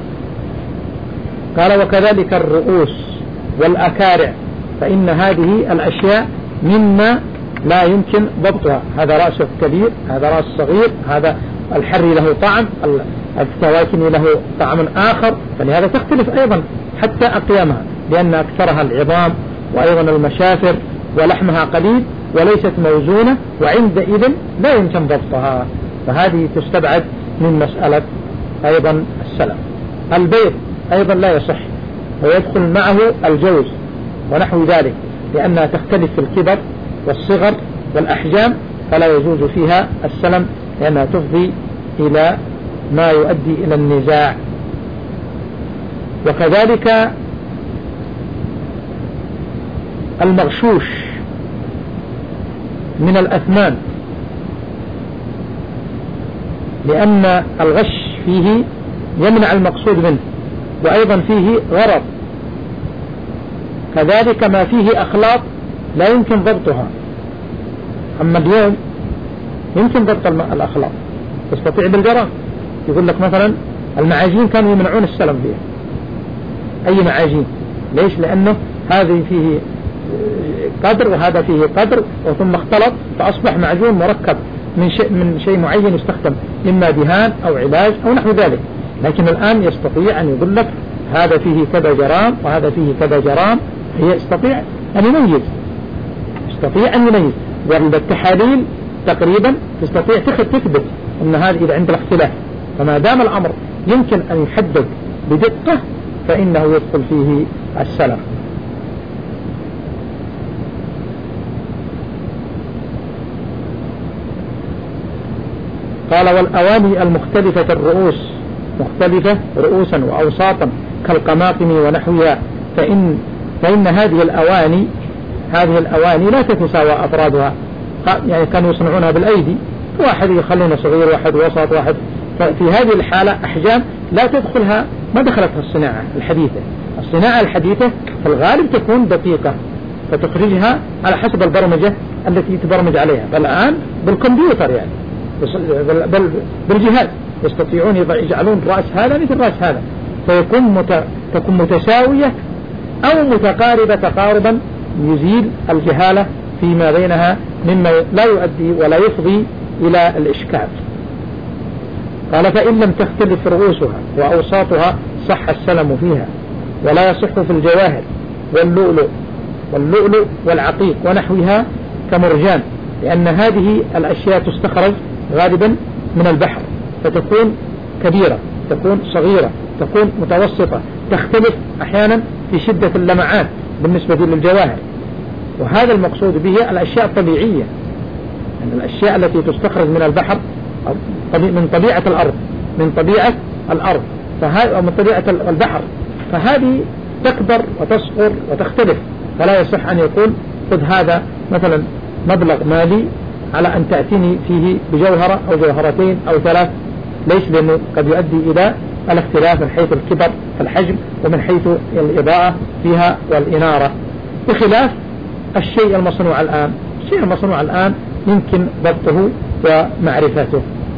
قال وكذلك الرؤوس والأكارع، فإن هذه الأشياء مما لا يمكن ضبطها، هذا رأس كبير هذا رأس صغير، هذا الحري له طعم السواكن له طعم آخر، فلهذا تختلف أيضا حتى أقيامها، لأن أكثرها العظام وأيضا المشافر ولحمها قليل وليست موزونة، وعندئذ لا يمكن ضبطها، فهذه تستبعد من مسألة أيضا السلم. البيض أيضا لا يصح، ويدخل معه الجوز ونحو ذلك، لأنها تختلف في الكبر والصغر والأحجام، فلا يجوز فيها السلم لأنها تفضي إلى ما يؤدي إلى النزاع. وكذلك المغشوش من الأثمان، لأن الغش فيه يمنع المقصود منه، وأيضا فيه غرض، كذلك ما فيه أخلاط لا يمكن ضبطها. أما اليوم يمكن ضبط الأخلاط، تستطيع بالجرام. يقول لك مثلا المعاجين كانوا يمنعون السلم فيها، أي معاجين، ليش؟ لأنه هذه فيه قدر وهذا فيه قدر، وثم اختلط فأصبح معجون مركب من شيء من شيء معين يستخدم إما دهان أو علاج أو نحو ذلك. لكن الآن يستطيع أن يقول لك هذا فيه كذا جرام وهذا فيه كذا جرام، هي يستطيع أن يميز، يستطيع أن يميز. والتحاليل تقريبا تستطيع تثبت أن هذا إذا عند الاختلاف، فما دام الأمر يمكن أن يحدد بدقة فإنه يدخل فيه السلف. قال والأواني المختلفة الرؤوس، مختلفة رؤوسا وأوساطا كالقماطم ونحوها، فإن, فإن هذه الأواني هذه الأواني لا تتساوى أفرادها، يعني كانوا يصنعونها بالأيدي، واحد يخلونه صغير واحد وسط واحد، ففي هذه الحالة أحجام لا تدخلها، ما دخلتها الصناعة الحديثة. الصناعة الحديثة في الغالب تكون دقيقة، فتخرجها على حسب البرمجة التي تبرمج عليها. فالآن بالكمبيوتر يعني بل بالجهاز يستطيعون يجعلون رأس هذا مثل رأس هذا، فيكون مت... تكون متساوية أو متقاربة تقاربا يزيل الجهالة فيما بينها مما لا يؤدي ولا يفضي إلى الإشكال. قال فإن لم تختلف رؤوسها وأوساطها صح السلم فيها، ولا يصح في الجواهر واللؤلؤ واللؤلؤ والعقيق ونحوها كمرجان، لأن هذه الأشياء تستخرج غالبا من البحر، فتكون كبيرة، تكون صغيرة، تكون متوسطة، تختلف أحيانا في شدة اللمعات بالنسبة للجواهر. وهذا المقصود به الأشياء الطبيعية، يعني الأشياء التي تستخرج من البحر من طبيعة الأرض من طبيعة الأرض فهذا من طبيعة البحر، فهذه تكبر وتصغر وتختلف، فلا يصح أن يقول خذ هذا مثلا مبلغ مالي على أن تأتيني فيه بجوهرة أو جوهرتين أو ثلاث، ليش؟ لأنه قد يؤدي إلى الاختلاف من حيث الكبر في الحجم ومن حيث الإضاءة فيها والإنارة، بخلاف الشيء المصنوع الآن. الشيء المصنوع الآن يمكن ضبطه ومعرفته.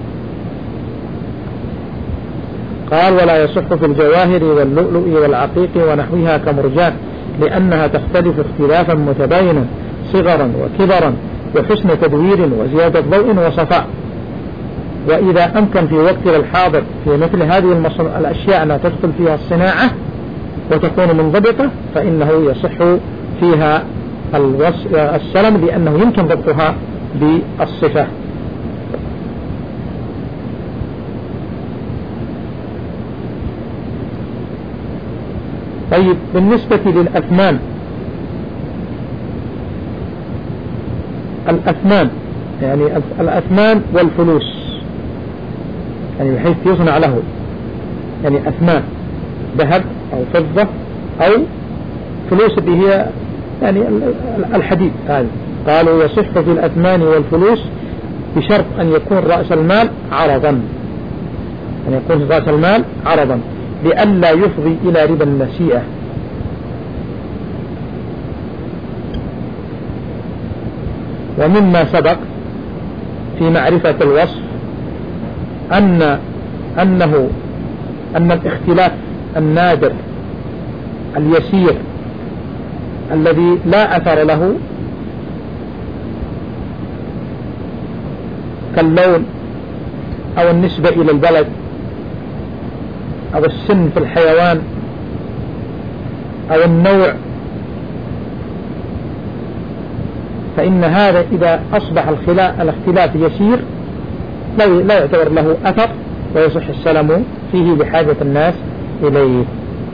قال ولا يصح في الجواهر واللؤلؤ والعقيق ونحوها كمرجان، لأنها تختلف اختلافا متباينا صغرا وكبرا وحسن تدوير وزيادة ضوء وصفاء. وإذا أمكن في وقتنا الحاضر في مثل هذه الأشياء أن تدخل فيها الصناعة وتكون منضبطة فإنه يصح فيها السلم، لأنه يمكن ضبطها بالصفة. طيب بالنسبة للأثمان، الأثمان يعني الأثمان والفلوس، يعني بحيث يصنع له يعني أثمان ذهب أو فضة أو فلوس اللي هي يعني الحديد هذا. قالوا يصح في الأثمان والفلوس بشرط أن يكون رأس المال عرضا، أن يكون رأس المال عرضا لئلا يفضي إلى ربا النسيئة. ومما سبق في معرفة الوصف أن أنه أن الاختلاف النادر اليسير الذي لا أثر له كاللون أو النسبة إلى البلد أو السن في الحيوان أو النوع، فإن هذا إذا أصبح الاختلاف يسير لا يعتبر له أثر ويصح السلم فيه لحاجة الناس إليه.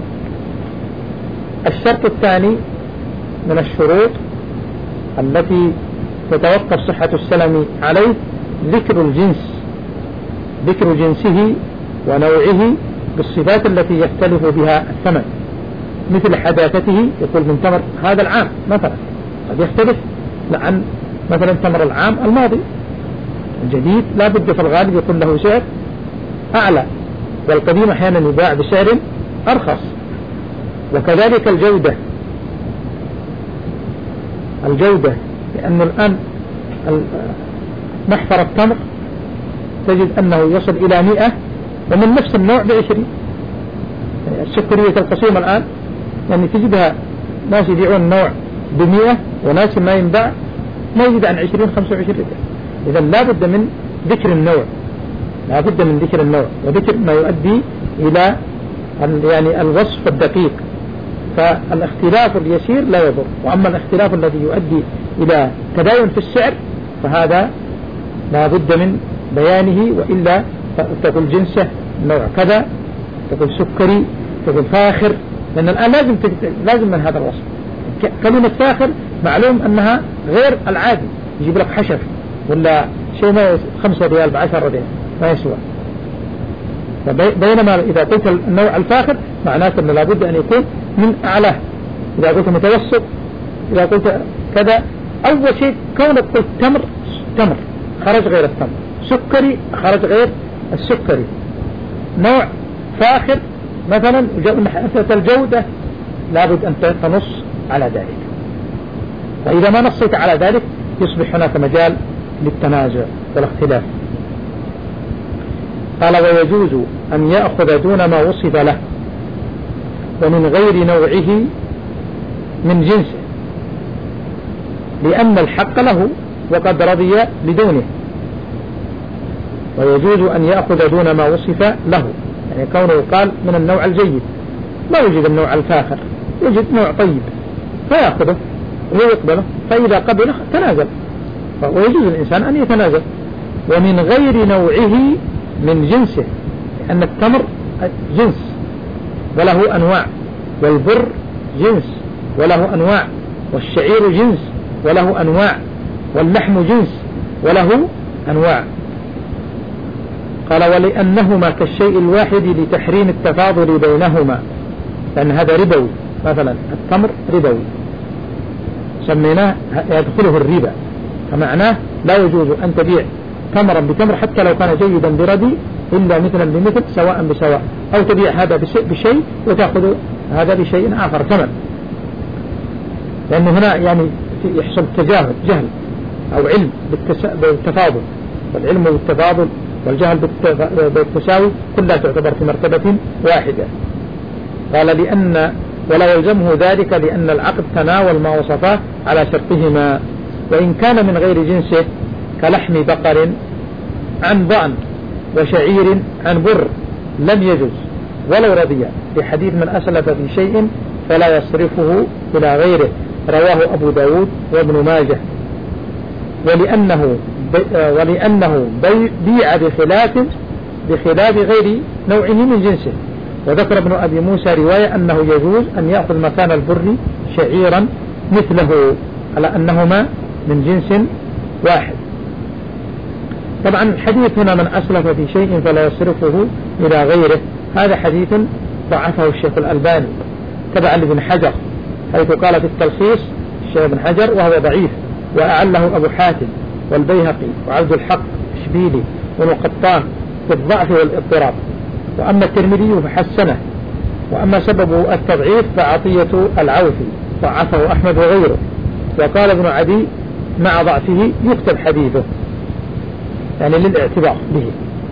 الشرط الثاني من الشروط التي تتوقف صحة السلم عليه ذكر الجنس، ذكر جنسه ونوعه بالصفات التي يختلف بها الثمن، مثل حداثته، يقول من تمر هذا العام مثلا قد يختلف عن مثلا تمر العام الماضي. الجديد لا بد في الغالب يكون له سعر أعلى، والقديم أحيانا يباع بسعر أرخص. وكذلك الجودة الجودة لأنه الآن محفر التمر تجد أنه يصل إلى مئة ومن نفس النوع بعشرين. يعني السكرية القصيمة الآن يعني تجدها ناس يبيعون نوع بمئة وناس ما ينباع ما يزيد عن عشرين خمسة وعشرين. إذا لا بد من ذكر النوع، لا بد من ذكر النوع وذكر ما يؤدي إلى يعني الوصف الدقيق. فالاختلاف اليسير لا يضر، وأما الاختلاف الذي يؤدي إلى تباين في السعر فهذا لا بد من بيانه، وإلا تقول جنسه نوع كذا، تقول سكري، تقول فاخر، لأن الآن لازم لازم من هذا الوصف. كلمة فاخر معلوم أنها غير العادي، يجيب لك حشر ولا شيء ما خمسة ريال بعشر ريال ما يسوى. بينما إذا قلت النوع الفاخر معناته أنه لابد أن يكون من أعلاه. إذا قلت متوسط، إذا قلت كذا، أول شيء كونك قلت تمر تمر خرج غير التمر، سكري خرج غير السكري، نوع فاخر مثلا الجودة لابد أن تنص على ذلك. فإذا ما نصيت على ذلك يصبح هناك مجال للتنازع والاختلاف. قال ويجوز أن يأخذ دون ما وصف له ومن غير نوعه من جنسه، لأن الحق له وقد رضي بدونه. ويجوز أن يأخذ دون ما وصف له، يعني كونه قال من النوع الجيد، لا يوجد النوع الفاخر، يوجد نوع طيب فيأخذه ويقبله، فإذا قبله تنازل. ويجوز الإنسان أن يتنازل. ومن غير نوعه من جنسه، لأن التمر جنس وله أنواع، والبر جنس وله أنواع، والشعير جنس وله أنواع، واللحم جنس وله أنواع. قال ولأنهما كالشيء الواحد لتحريم التفاضل بينهما، لأن هذا ربوي. مثلا التمر ربوي سميناه يدخله الربا، فمعناه لا يجوز أن تبيع تمرا بتمر حتى لو كان جيدا بردي إلا مثلا بمثل سواء بسواء، أو تبيع هذا بشيء وتأخذ هذا بشيء آخر ثمن، لأنه هنا يعني يحصل تجاهل جهل أو علم بالتفاضل، والعلم بالتفاضل والجهل بالتساوي كلها تعتبر في مرتبة واحدة. قال لأن ولا يلزمه ذلك لأن العقد تناول ما وصفاه على شرطهما، وإن كان من غير جنسه كلحم بقر عن ضأن وشعير عن بر لم يجوز ولو رضي، لحديث من أسلف في شيء فلا يصرفه إلى غيره، رواه أبو داود وابن ماجه. ولأنه ولأنه بيع بخلاف بخلاف غير نوعه من جنسه. وذكر ابن أبي موسى رواية أنه يجوز أن يأخذ مكان البر شعيرا مثله، على أنهما من جنس واحد. طبعا الحديث هنا من أسلف في شيء فلا يصرفه إلى غيره، هذا حديث ضعفه الشيخ الألباني تبعا لابن حجر، حيث قال في التلخيص الشيخ ابن حجر وهو ضعيف، وأعله أبو حاتم والبيهقي وعبد الحق الشبيلي والقطان في الضعف والاضطراب. وأما الترمذي فحسنه، وأما سببه التضعيف فعطية العوفي ضعفه أحمد وغيره. وقال ابن عدي مع ضعفه يكتب حديثه، يعني للاعتبار به.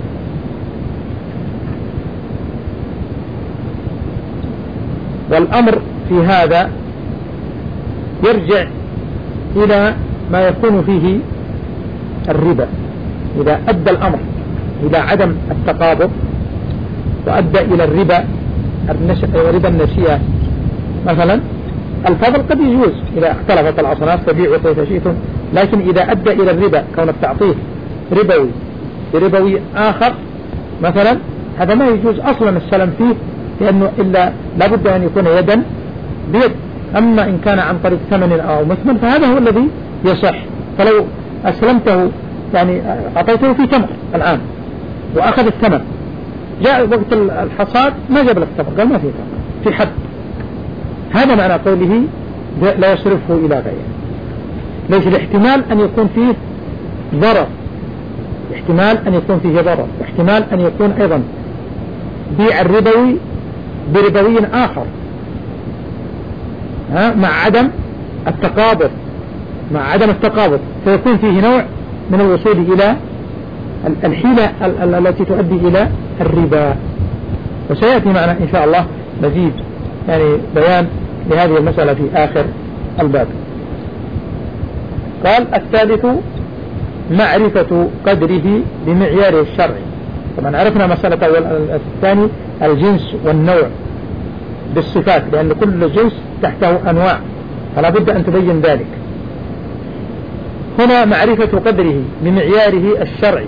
والأمر في هذا يرجع إلى ما يكون فيه الربا. إذا أدى الأمر إلى عدم التقابض وأدى إلى الربا ربا النسيئة مثلا، الفضل قد يجوز إذا اختلفت الأصناف فبيعوا كيف شئتم، لكن إذا أدى إلى الربا كون التعطيل ربوي بربوي آخر مثلا، هذا ما يجوز أصلا السلام فيه، لأنه إلا لابد أن يكون يدا بيد. أما إن كان عن طريق ثمن أو مثمن فهذا هو الذي يصح. فلو أسلمته يعني أعطيته في تمر الآن وأخذ الثمن، جاء وقت الحصاد ما جاب لك تمر، قال ما في تمر في حد، هذا معنى قوله لا يصرفه إلى غيره. ليش؟ الاحتمال أن يكون فيه ضرر، احتمال أن يكون فيه ضرر، واحتمال أن يكون أيضا بيع الربوي بربوي آخر، ها، مع عدم التقابض، مع عدم التقابض فيكون فيه نوع من الوصول إلى الحيلة التي تؤدي إلى الربا. وسيأتي معنا إن شاء الله مزيد يعني بيان لهذه المسألة في آخر الباب. قال الثالث معرفة قدره بمعياره الشرعي. طبعا عرفنا مسألة الثاني الجنس والنوع بالصفات، لأن كل جنس تحته أنواع فلا بد أن تبين ذلك. هنا معرفة قدره بمعياره الشرعي،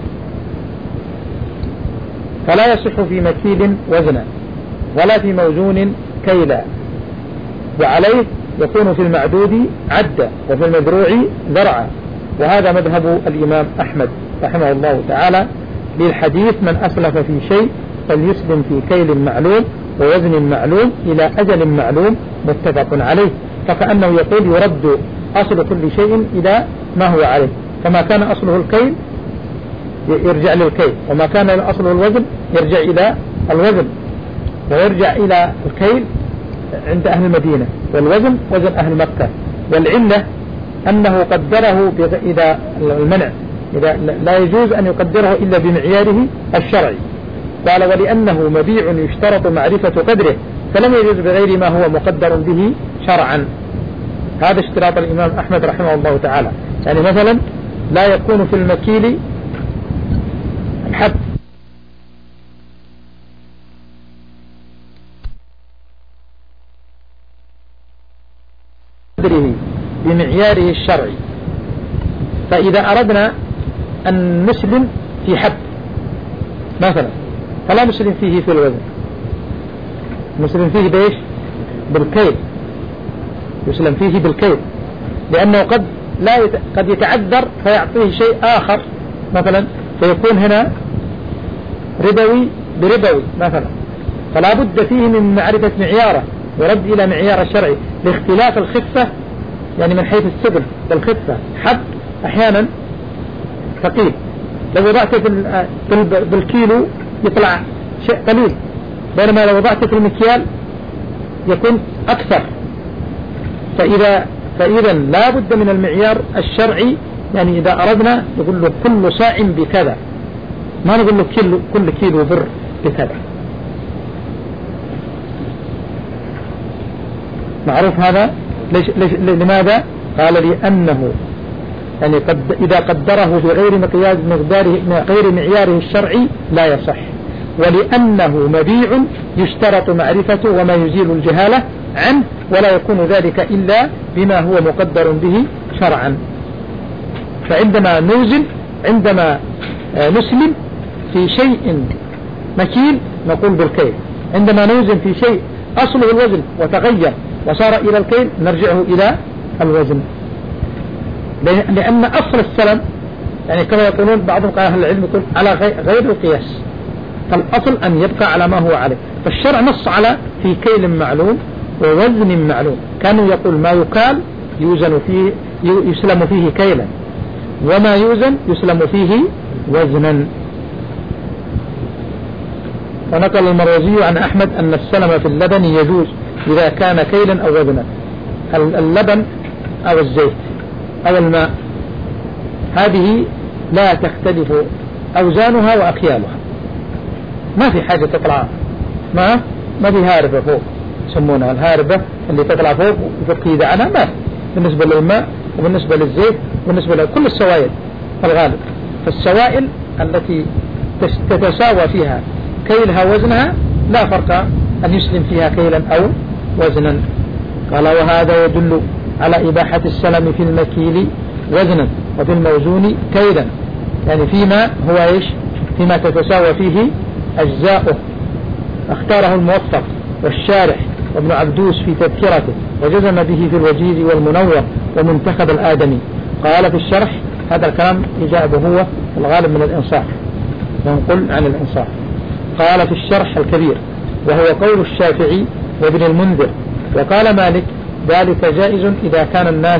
فلا يصح في مكيل وزنا ولا في موزون كيلا، وعليه يكون في المعدود عدا وفي المذروع ذرعا. وهذا مذهب الإمام أحمد رحمه الله تعالى للحديث من أسلف في شيء فليسلم في كيل معلوم ووزن معلوم إلى أجل معلوم متفق عليه. فكأنه يقول يرد أصل كل شيء إلى ما هو عليه، فما كان أصله الكيل يرجع للكيل، وما كان أصله الوزن يرجع إلى الوزن، ويرجع إلى الكيل عند أهل المدينة والوزن وزن أهل مكة. والعلة أنه قدره إذا المنع إذا لا يجوز أن يقدره إلا بمعياره الشرعي. قال ولأنه مبيع يشترط معرفة قدره فلم يجوز بغير ما هو مقدر به شرعا. هذا اشتراط الإمام أحمد رحمه الله تعالى. يعني مثلا لا يكون في المكيل الحد قدره بمعياره الشرعي. فإذا أردنا أن نسلم في حد مثلا فلا نسلم فيه في الوزن، نسلم فيه بإيش؟ بالكيل، يسلم فيه بالكيل، لأنه قد لا يت... قد يتعذر فيعطيه شيء آخر مثلا فيكون هنا ربوي بربوي مثلا، فلا بد فيه من معرفة معياره ورد إلى معيار الشرعي لاختلاف الخفة، يعني من حيث الثقل والخفة. حب أحيانا ثقيل، لو وضعته بالكيلو يطلع شيء قليل، بينما لو وضعته في المكيال يكون أكثر. فإذا فإذا لا بد من المعيار الشرعي. يعني إذا أردنا نقول له كل صاع بكذا، ما نقول له كل كل كيلو بر بكذا. معروف هذا؟ ليش ليش لماذا؟ قال لأنه يعني قد إذا قدره بغير مقياس مقداره غير معياره الشرعي لا يصح، ولأنه مبيع يشترط معرفته وما يزيل الجهالة عنه، ولا يكون ذلك إلا بما هو مقدر به شرعا. فعندما نوزن عندما نسلم في شيء مكيل نقول بالكيل، عندما نوزن في شيء أصله الوزن وتغير وصار إلى الكيل نرجعه إلى الوزن، لأن أصل السلم يعني كما يقولون بعضهم قال أهل العلم يقول على غير القياس، فالأصل أن يبقى على ما هو عليه. فالشرع نص على في كيل معلوم ووزن معلوم، كانوا يقول ما يكال يوزن فيه يسلم فيه كيلا، وما يوزن يسلم فيه وزنا. ونقل المروزي عن أحمد أن السلم في اللبن يجوز إذا كان كيلا أو وزنا. اللبن أو الزيت أو الماء هذه لا تختلف أوزانها وأكيالها، ما في حاجة تطلع ما ما في هاربة فوق يسمونها الهاربة اللي تطلع فوق وتبقي عنها، ما بالنسبة للماء وبالنسبة للزيت وبالنسبة لكل السوائل الغالب. فالسوائل التي تتساوى فيها كيلها وزنها لا فرق أن يسلم فيها كيلا أو وزنا. قال وهذا يدل على إباحة السلم في المكيل وزنا وفي الموزون كيلا، يعني فيما هو إيش؟ فيما تتساوى فيه أجزاؤه. اختاره الموفق والشارح وابن عبدوس في تذكرته، وجزم به في الوجيز والمنور ومنتخب الآدمي. قال في الشرح هذا الكلام إجابه هو الغالب من الإنصاف، ونقول عن الإنصاف. قال في الشرح الكبير وهو قول الشافعي وابن المنذر. وقال مالك ذلك جائز إذا كان الناس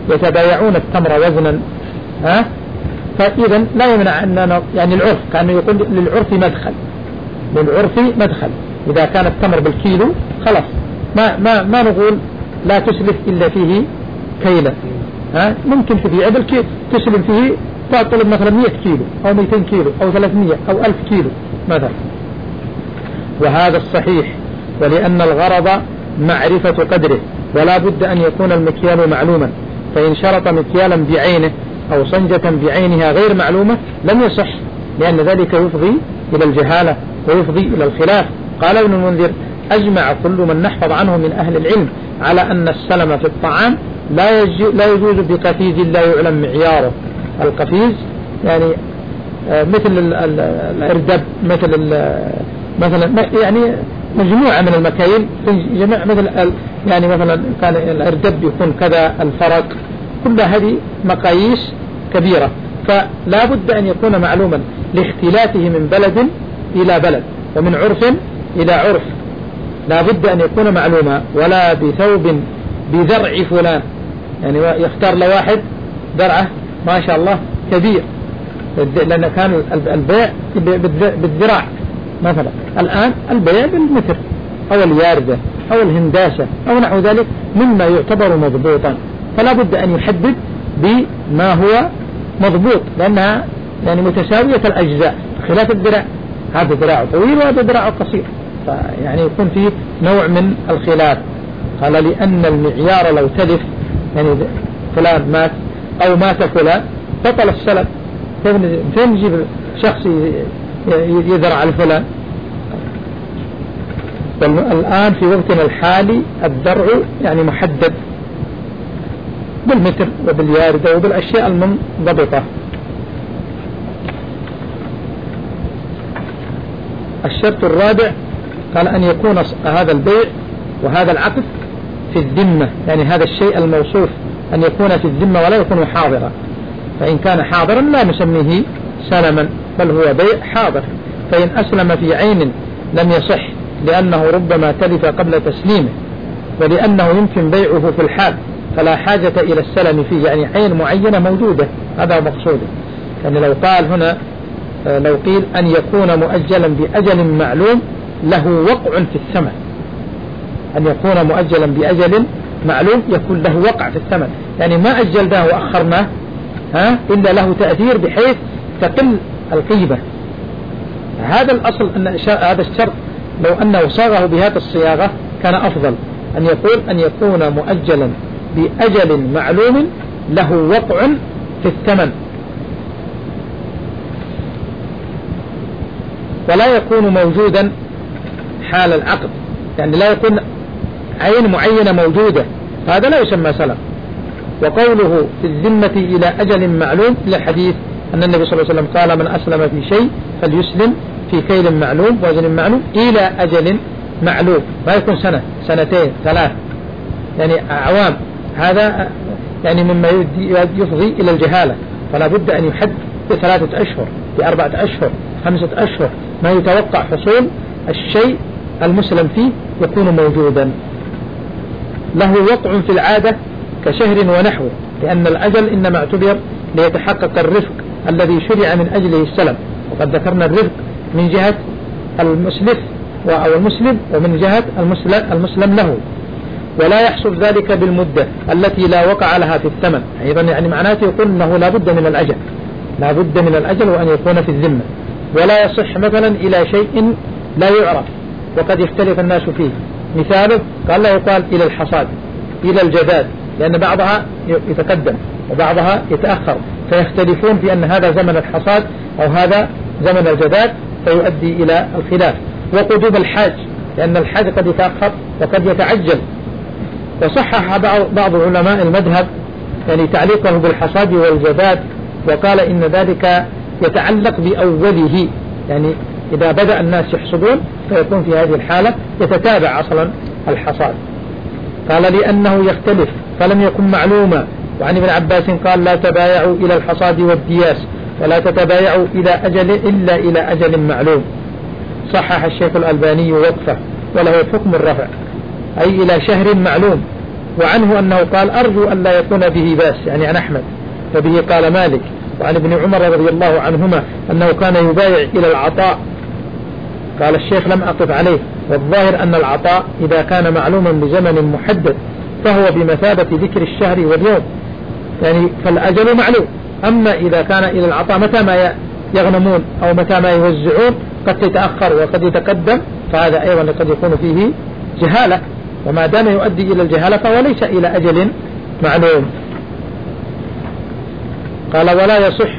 يتبايعون التمر وزنا، ها، فإذا لا يمنع أننا يعني العرف كانوا يقول للعرف مدخل، للعرف مدخل. إذا كان التمر بالكيلو خلاص ما ما ما نقول لا تسلف إلا فيه كيلة، ها، ممكن تبيع بالكيلو تسلم فيه تطلب مثلا مئة كيلو أو مئتين كيلو أو ثلاثمئة أو ألف كيلو مثلا. وهذا الصحيح، ولأن الغرض معرفة قدره، ولا بد أن يكون المكيال معلوما، فإن شرط مكيالا بعينه أو صنجة بعينها غير معلومة لم يصح، لأن ذلك يفضي إلى الجهالة ويفضي إلى الخلاف. قال ابن المنذر: أجمع كل من نحفظ عنه من أهل العلم على أن السلم في الطعام لا لا يجوز بقفيز لا يعلم معياره. القفيز يعني مثل الأردب، مثل مثلا يعني مجموعة من المكاييل جميع، مثل يعني مثلا كان الأردب يكون كذا، الفرق، كل هذه مقاييس كبيرة، فلا بد أن يكون معلوما لاختلافه من بلد إلى بلد ومن عرف إلى عرف، لا بد أن يكون معلوما. ولا بثوب بذرع فلان، يعني يختار لواحد درعه ما شاء الله كبير، لأن كان البيع بالذراع مثلا، الآن البيع بالمتر أو الياردة أو الهنداسة أو نحو ذلك مما يعتبر مضبوطا، فلا بد أن يحدد بما هو مضبوط، لأنها يعني متساوية الأجزاء، خلاف الذراع، هذا ذراع طويل وهذا ذراع قصير، فيعني يكون فيه نوع من الخلاف. قال: لأن المعيار لو تلف، يعني فلان مات أو مات فلان بطل السلم، فين نجيب شخص يذرع الفلان؟ الآن في وقتنا الحالي الذرع يعني محدد بالمتر وبالياردة وبالأشياء المنضبطة. الشرط الرابع قال أن يكون هذا البيع وهذا العقد في الذمة، يعني هذا الشيء الموصوف أن يكون في الذمة ولا يكون حاضرا، فإن كان حاضرا لا نسميه سلما بل هو بيع حاضر. فإن أسلم في عين لم يصح، لأنه ربما تلف قبل تسليمه، ولأنه يمكن بيعه في الحال فلا حاجة إلى السلم فيه، يعني عين معينة موجودة، هذا مقصوده. يعني لو قال هنا لو قيل أن يكون مؤجلا بأجل معلوم له وقع في الثمن، أن يكون مؤجلا بأجل معلوم يكون له وقع في الثمن، يعني ما أجلناه وأخرناه ها إلا له تأثير بحيث تقل القيمة. هذا الأصل أن هذا الشرط لو أنه صاغه بهذه الصياغة كان أفضل، أن يقول أن يكون مؤجلا بأجل معلوم له وقع في الثمن، ولا يكون موجودا حال العقد، يعني لا يكون عين معينة موجودة، هذا لا يسمى سلم. وقوله في الذمة إلى أجل معلوم للحديث أن النبي صلى الله عليه وسلم قال: من أسلم في شيء فليسلم في كيل معلوم وأجل معلوم إلى أجل معلوم، ما يكون سنة سنتين ثلاث، يعني أعوام، هذا يعني مما يفضي إلى الجهالة، فلا بد أن يحد بثلاثة أشهر بأربعة أشهر خمسة أشهر، ما يتوقع حصول الشيء المسلم فيه يكون موجودا. له وقع في العادة كشهر ونحوه، لأن الأجل إنما اعتبر ليتحقق الرفق الذي شرع من أجله السلم، وقد ذكرنا الرفق من جهة المسلف أو المسلم ومن جهة المسلم, المسلم له، ولا يحصل ذلك بالمدة التي لا وقع لها في الثمن. أيضا يعني معناته يقول أنه لا بد من الأجل، لا بد من الأجل وأن يكون في الذمة، ولا يصح مثلا إلى شيء لا يعرف وقد يختلف الناس فيه. مثاله قال لا يقال إلى الحصاد، إلى الجداد، لأن بعضها يتقدم وبعضها يتأخر، فيختلفون في أن هذا زمن الحصاد أو هذا زمن الجداد، فيؤدي إلى الخلاف. وقدوم الحاج، لأن الحاج قد يتأخر وقد يتعجل. وصحح بعض علماء المذهب يعني تعليقه بالحصاد والجداد، وقال إن ذلك يتعلق بأوله، يعني إذا بدأ الناس يحصدون فيكون في هذه الحالة يتتابع أصلا الحصاد. قال لأنه يختلف فلم يكن معلوما. وعن ابن عباس قال: لا تبايعوا إلى الحصاد والدياس ولا تتبايعوا إلى أجل إلا إلى أجل معلوم. صحح الشيخ الألباني وقفه وله حكم الرفع، أي إلى شهر معلوم، وعنه أنه قال أرجو أن لا يكون به بأس، يعني عن أحمد، وبه قال مالك. وعن ابن عمر رضي الله عنهما أنه كان يبايع إلى العطاء. قال الشيخ لم أقف عليه، والظاهر أن العطاء إذا كان معلوما بزمن محدد فهو بمثابة ذكر الشهر واليوم، يعني فالأجل معلوم. أما إذا كان إلى العطاء متى ما يغنمون أو متى ما يوزعون قد يتأخر وقد يتقدم، فهذا أيضا قد يكون فيه جهالة، وما دام يؤدي إلى الجهالة فهو ليس إلى أجل معلوم. قال ولا يصح،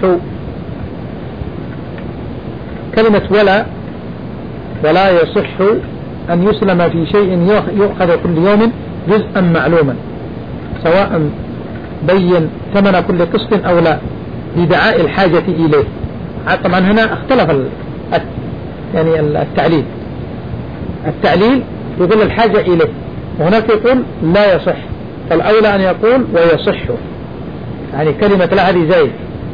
كلمة ولا ولا يصح أن يسلم في شيء يؤخذ كل يوم جزءا معلوما، سواء بين ثمن كل قسط أو لا، لدعاء الحاجة إليه. طبعا هنا اختلف يعني التعليل التعليل يقول الحاجة إليه، وهناك يقول لا يصح، فالأولى أن يقول ويصح، يعني كلمة لا هذه زايد،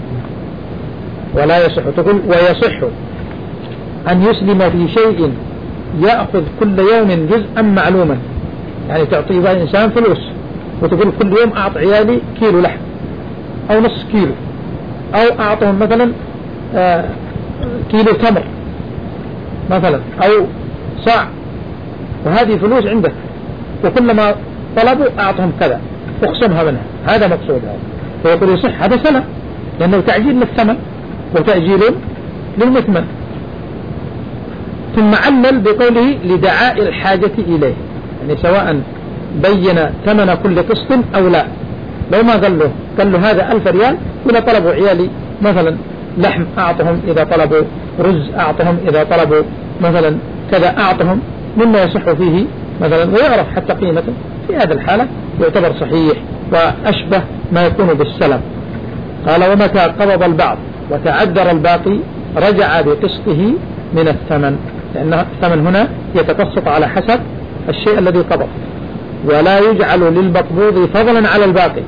ولا يصح تقول ويصح أن يسلم في شيء يأخذ كل يوم جزءا معلوما، يعني تعطي بقى إنسان فلوس وتقول كل يوم أعط عيالي كيلو لحم أو نص كيلو، أو أعطهم مثلا آه كيلو تمر مثلا أو صاع، وهذه فلوس عندك وكلما طلبوا أعطهم كذا واقسمها منها، هذا مقصود. هذا فيقول يصح، هذا سلم، لأنه تعجيل للثمن وتأجيل للمثمن. ثم علل بقوله لدعاء الحاجة إليه، يعني سواء بين ثمن كل قسط أو لا. لو ما قال له قال له هذا ألف ريال، إذا طلبوا عيالي مثلا لحم أعطهم، إذا طلبوا رز أعطهم، إذا طلبوا مثلا كذا أعطهم، مما يصح فيه مثلا ويعرف حتى قيمته، في هذا الحالة يعتبر صحيح وأشبه ما يكون بالسلم. قال ومتى قبض البعض وتعذر الباقي رجع بقسطه من الثمن، لأن الثمن هنا يتقسط على حسب الشيء الذي قبض، ولا يجعل للمقبوض فضلا على الباقي.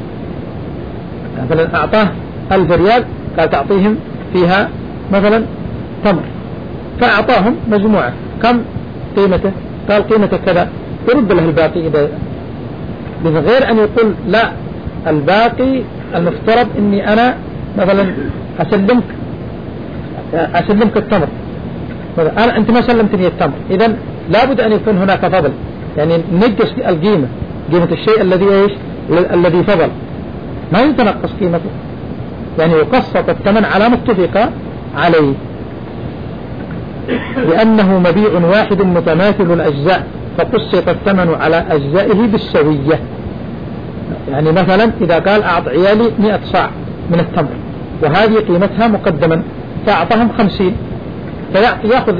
مثلا أعطاه ألف ريال قال تعطيهم فيها مثلا تمر، فأعطاهم مجموعة، كم قيمته؟ قال قيمته كذا، يرد له الباقي إذا، من غير أن يقول لا الباقي المفترض إني أنا مثلا أسلمك أسلمك التمر، أنا أنت ما سلمتني التمر، إذن لابد أن يكون هناك فضل، يعني نقص القيمة، قيمة الشيء الذي إيش الذي فضل ما يتنقص قيمته، يعني يقسط الثمن على ما اتفق عليه، لأنه مبيع واحد متماثل الأجزاء، فقسط الثمن على أجزائه بالسوية. يعني مثلا إذا قال أعط عيالي مئة صاع من التمر وهذه قيمتها مقدما، فأعطاهم خمسين، فيأخذ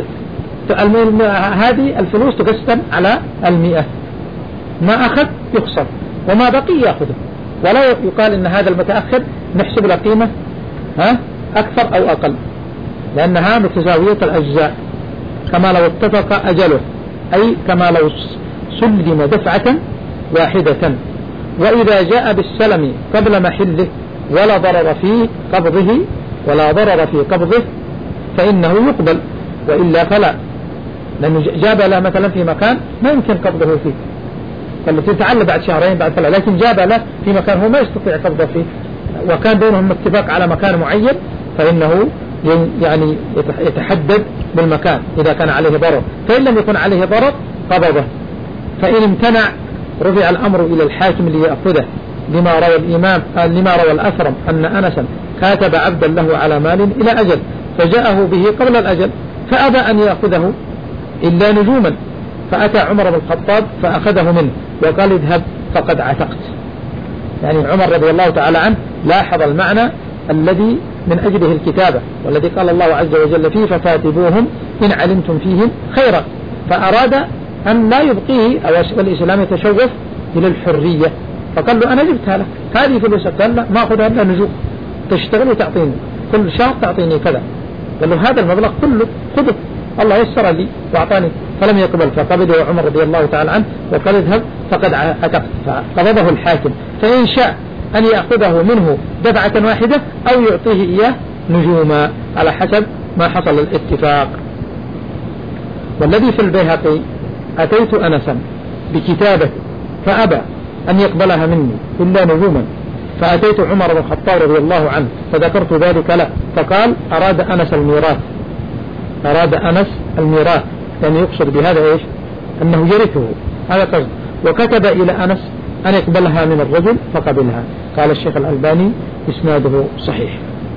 هذه الفلوس تقسم على المئة، ما أخذ يخسر وما بقي يأخذه، ولا يقال إن هذا المتأخر نحسب له قيمة ها أكثر أو أقل، لأنها متساوية الأجزاء، كما لو اتفق أجله، أي كما لو سلم دفعة واحدة. وإذا جاء بالسلم قبل محله ولا ضرر في قبضه ولا ضرر في قبضه فإنه يقبل، وإلا فلا، لأنه جاب له مثلا في مكان ما يمكن قبضه فيه، فالتي تتعلم بعد شهرين بعد ثلاثة، لكن جاب له في مكان هو ما يستطيع قبضه فيه، وكان بينهم اتفاق على مكان معين، فإنه يعني يتحدد بالمكان إذا كان عليه ضرر، فإن لم يكن عليه ضرر قبضه. فإن امتنع رفع الأمر إلى الحاكم ليأخذه، لما روى الإمام لما روى الأثرم أن أنسا كاتب عبدا له على مال إلى أجل فجاءه به قبل الأجل فأبى أن يأخذه إلا نجوما، فأتى عمر بن الخطاب فأخذه منه وقال اذهب فقد عتقت. يعني عمر رضي الله تعالى عنه لاحظ المعنى الذي من أجله الكتابة، والذي قال الله عز وجل فيه فكاتبوهم إن علمتم فيهم خيرا، فأراد أن لا يبقيه أو الإسلام يتشوف إلى الحرية، فقال له أنا جبتها لك هذه فلوسك، قال لا ما أخذها إلا نجوم، تشتغل وتعطيني كل شهر تعطيني كذا، قال له هذا المبلغ كله خذه الله يسر لي وأعطاني، فلم يقبل، فقبضه عمر رضي الله تعالى عنه وقال اذهب فقد عتقت، فقبضه الحاكم، فإن شاء أن يأخذه منه دفعة واحدة أو يعطيه إياه نجوما على حسب ما حصل الاتفاق. والذي في البيهقي أتيت أنسا بكتابة فأبى أن يقبلها مني إلا نجوما. فأتيت عمر بن الخطاب رضي الله عنه فذكرت ذلك له، فقال أراد أنس الميراث، أراد أنس الميراث، يعني يقصد بهذا إيش؟ أنه يرثه، هذا قصد. وكتب إلى أنس أن يقبلها من الرجل فقبلها. قال الشيخ الألباني إسناده صحيح.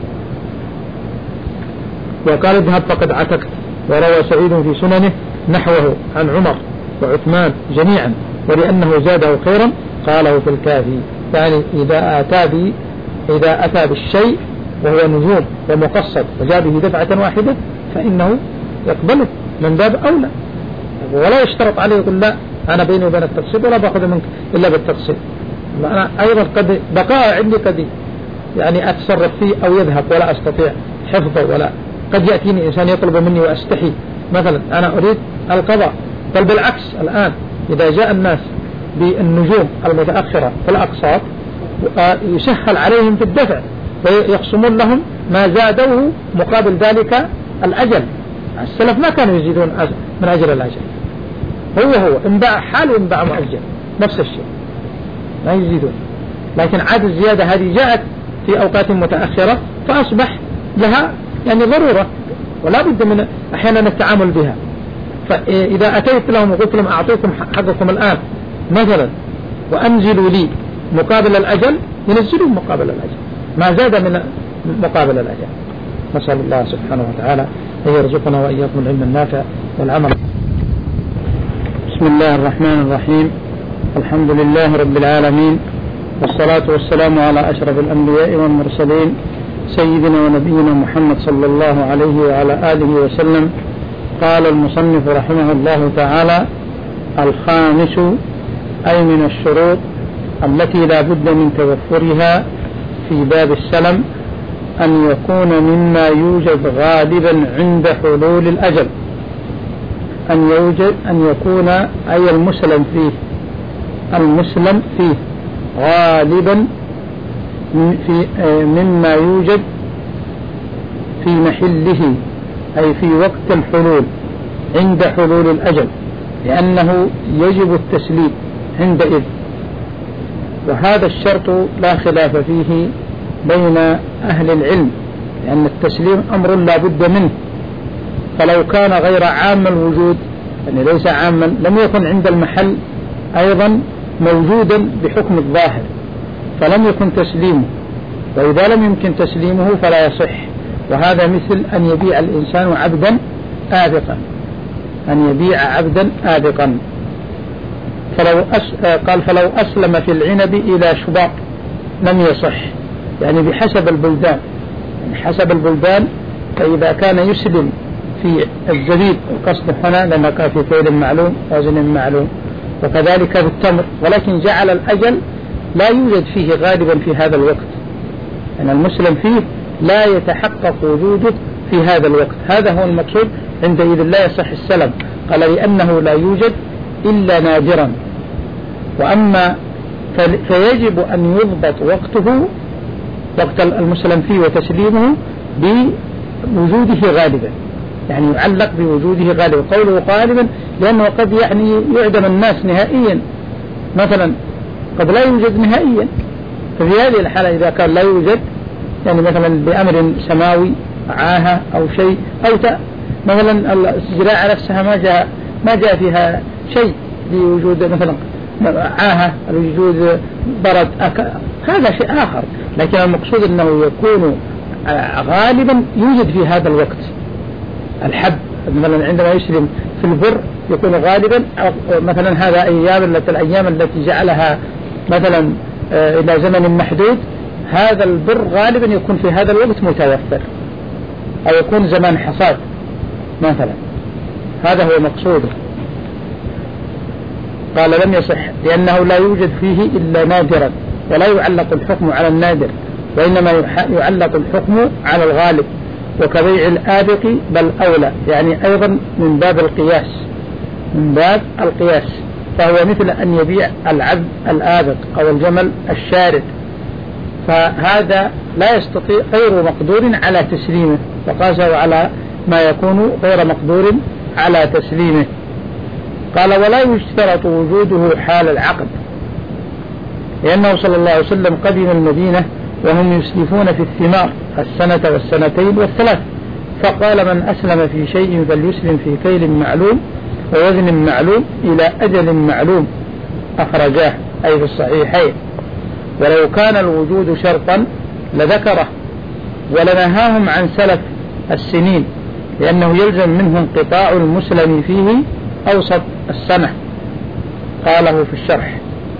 وقال اذهب فقد عتقت. وروى سعيد في سننه نحوه عن عمر وعثمان جميعا، ولأنه زاده خيرا قاله في الكافي. يعني إذا أتى بي إذا أتى بالشيء وهو نجوم ومقصد وجاء به دفعة واحدة فإنه يقبله من باب أولى، ولا يشترط عليه يقول لا أنا بيني وبين التقسيط ولا بأخذ منك إلا بالتقسيط. أنا أيضا قد بقاء عندي قد يعني أتصرف فيه أو يذهب ولا أستطيع حفظه، ولا قد يأتيني إنسان يطلب مني وأستحي مثلا أنا أريد القضاء، بل بالعكس الآن إذا جاء الناس بالنجوم المتأخرة في الأقساط يسهل عليهم في الدفع ويخصمون لهم ما زادوه مقابل ذلك الأجل. السلف ما كانوا يزيدون من أجل الأجل، هو هو انباع حال وانباع مؤجل نفس الشيء ما يزيدون، لكن عاد الزيادة هذه جاءت في أوقات متأخرة فأصبح لها يعني ضرورة ولا بد من أحيانا التعامل بها. فإذا أتيت لهم وقلت لهم أعطيكم حقكم الآن مثلا وأنزلوا لي مقابل الأجل، ينزلون مقابل الأجل ما زاد من مقابل الأجل. نسأل الله سبحانه وتعالى أن يرزقنا وإياكم العلم النافع والعمل. بسم الله الرحمن الرحيم. الحمد لله رب العالمين، والصلاة والسلام على أشرف الأنبياء والمرسلين سيدنا ونبينا محمد صلى الله عليه وعلى آله وسلم. قال المصنف رحمه الله تعالى: الخامس أي من الشروط التي لا بد من توفرها في باب السلم أن يكون مما يوجد غالبا عند حلول الأجل، أن يوجد أن يكون أي المسلم فيه المسلم فيه غالبا في مما يوجد في محله أي في وقت الحلول عند حلول الأجل، لأنه يجب التسليم عندئذ. وهذا الشرط لا خلاف فيه بين أهل العلم، لأن التسليم أمر لا بد منه. فلو كان غير عام الوجود يعني ليس عاما لم يكن عند المحل أيضا موجودا بحكم الظاهر فلم يكن تسليمه، وإذا لم يمكن تسليمه فلا يصح. وهذا مثل أن يبيع الإنسان عبدا آبقا، أن يبيع عبدا آبقا. فلو أس... قال فلو أسلم في العنب إلى شباط لم يصح، يعني بحسب البلدان، يعني حسب البلدان. فإذا كان يسلم في الزبيب القصد هنا لما كان في كيل معلوم وزن معلوم، وكذلك في التمر، ولكن جعل الأجل لا يوجد فيه غالبا في هذا الوقت، يعني المسلم فيه لا يتحقق وجوده في هذا الوقت. هذا هو المقصود، عندئذ لا يصح السلم. قال لأنه لا يوجد إلا نادرا. وأما فيجب أن يضبط وقته وقت المسلم فيه وتسليمه بوجوده غالبا، يعني يعلق بوجوده غالبا. قوله غالبا لأنه قد يعني يعدم الناس نهائيا، مثلا قد لا يوجد نهائيا. ففي هذه الحالة إذا كان لا يوجد يعني مثلا بأمر سماوي عاهة أو شيء، أو مثلا الزراعة نفسها ما جاء ما جاء فيها شيء لوجود مثلا عاهة لوجود برد هذا شيء آخر. لكن المقصود أنه يكون غالبا يوجد في هذا الوقت. الحب مثلا عندما يسلم في البر يكون غالبا مثلا هذا أيام الأيام التي جعلها مثلا إلى زمن محدود، هذا البر غالبا يكون في هذا الوقت متوفر، أو يكون زمان حصاد مثلا. هذا هو مقصوده. قال لم يصح لأنه لا يوجد فيه إلا نادرا، ولا يعلق الحكم على النادر، وإنما يعلق الحكم على الغالب. وكبيع الآبق بل أولى، يعني أيضا من باب القياس، من باب القياس. فهو مثل أن يبيع العبد الآبق أو الجمل الشارد، فهذا لا يستطيع غير مقدور على تسليمه، فقاسه على ما يكون غير مقدور على تسليمه. قال ولا يشترط وجوده حال العقد، لأنه صلى الله عليه وسلم قدم المدينة وهم يسلفون في الثمار السنة والسنتين والثلاث، فقال من أسلم في شيء فليسلم في كيل معلوم ووزن معلوم إلى أجل معلوم، أخرجاه أي في الصحيحين. ولو كان الوجود شرطا لذكره ولنهاهم عن سلف السنين، لأنه يلزم منه انقطاع المسلم فيه أوسط السنة، قاله في الشرح.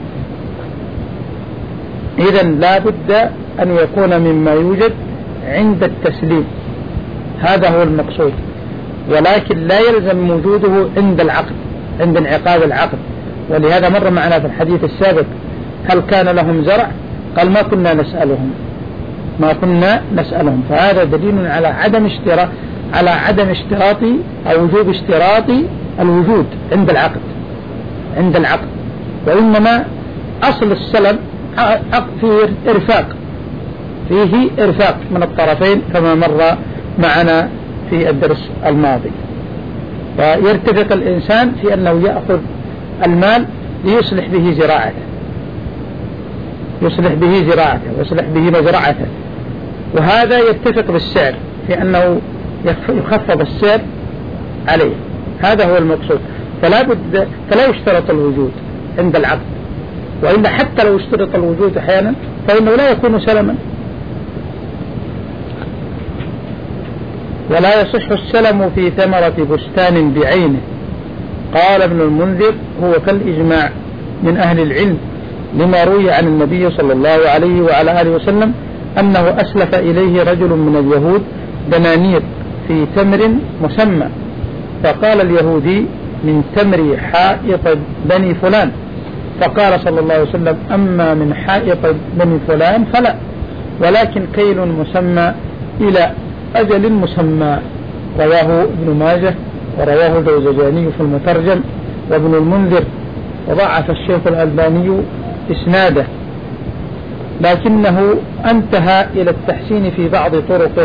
إذن لا بد أن يكون مما يوجد عند التسليم، هذا هو المقصود، ولكن لا يلزم وجوده عند العقد، عند انعقاد العقد. ولهذا مر معنا في الحديث السابق هل كان لهم زرع؟ قال ما كنا نسألهم ما كنا نسألهم فهذا دليل على عدم اشتراط على عدم اشتراط أو وجوب اشتراط الوجود عند العقد عند العقد وإنما أصل السلم فيه إرفاق فيه إرفاق من الطرفين كما مر معنا في الدرس الماضي. فيرتفق الإنسان في أنه يأخذ المال ليصلح به زراعته يصلح به زراعته ويصلح به مزرعته، وهذا يتفق بالسعر في أنه يخفض السعر عليه، هذا هو المقصود. فلا بد فلا يشترط الوجود عند العقد، وإلا حتى لو اشترط الوجود أحيانا فإنه لا يكون سلما. ولا يصح السلم في ثمرة بستان بعينه. قال ابن المنذر هو كالإجماع من أهل العلم، لما روي عن النبي صلى الله عليه وعلى آله وسلم أنه أسلف إليه رجل من اليهود دنانير في تمر مسمى، فقال اليهودي من تمر حائط بني فلان، فقال صلى الله عليه وسلم أما من حائط بني فلان فلا، ولكن كيل مسمى إلى أجل مسمى. رواه ابن ماجه ورواه الجوزجاني في المترجم وابن المنذر، وضعف الشيخ الألباني إسناده، لكنه انتهى إلى التحسين في بعض طرقه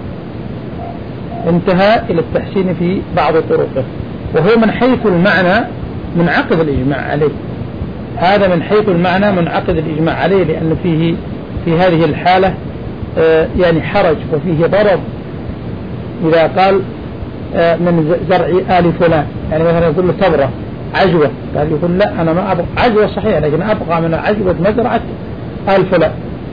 انتهى إلى التحسين في بعض طرقه وهو من حيث المعنى من عقد الإجماع عليه. هذا من حيث المعنى من عقد الإجماع عليه، لأن فيه في هذه الحالة آه يعني حرج وفيه ضرر. إذا قال آه من زرع آل فلان، يعني مثلا يقول له تبرة عجوة، قال يقول لا أنا ما أبغى عجوة صحيح، لكن أبغى من عجوة مزرعة آل فلان،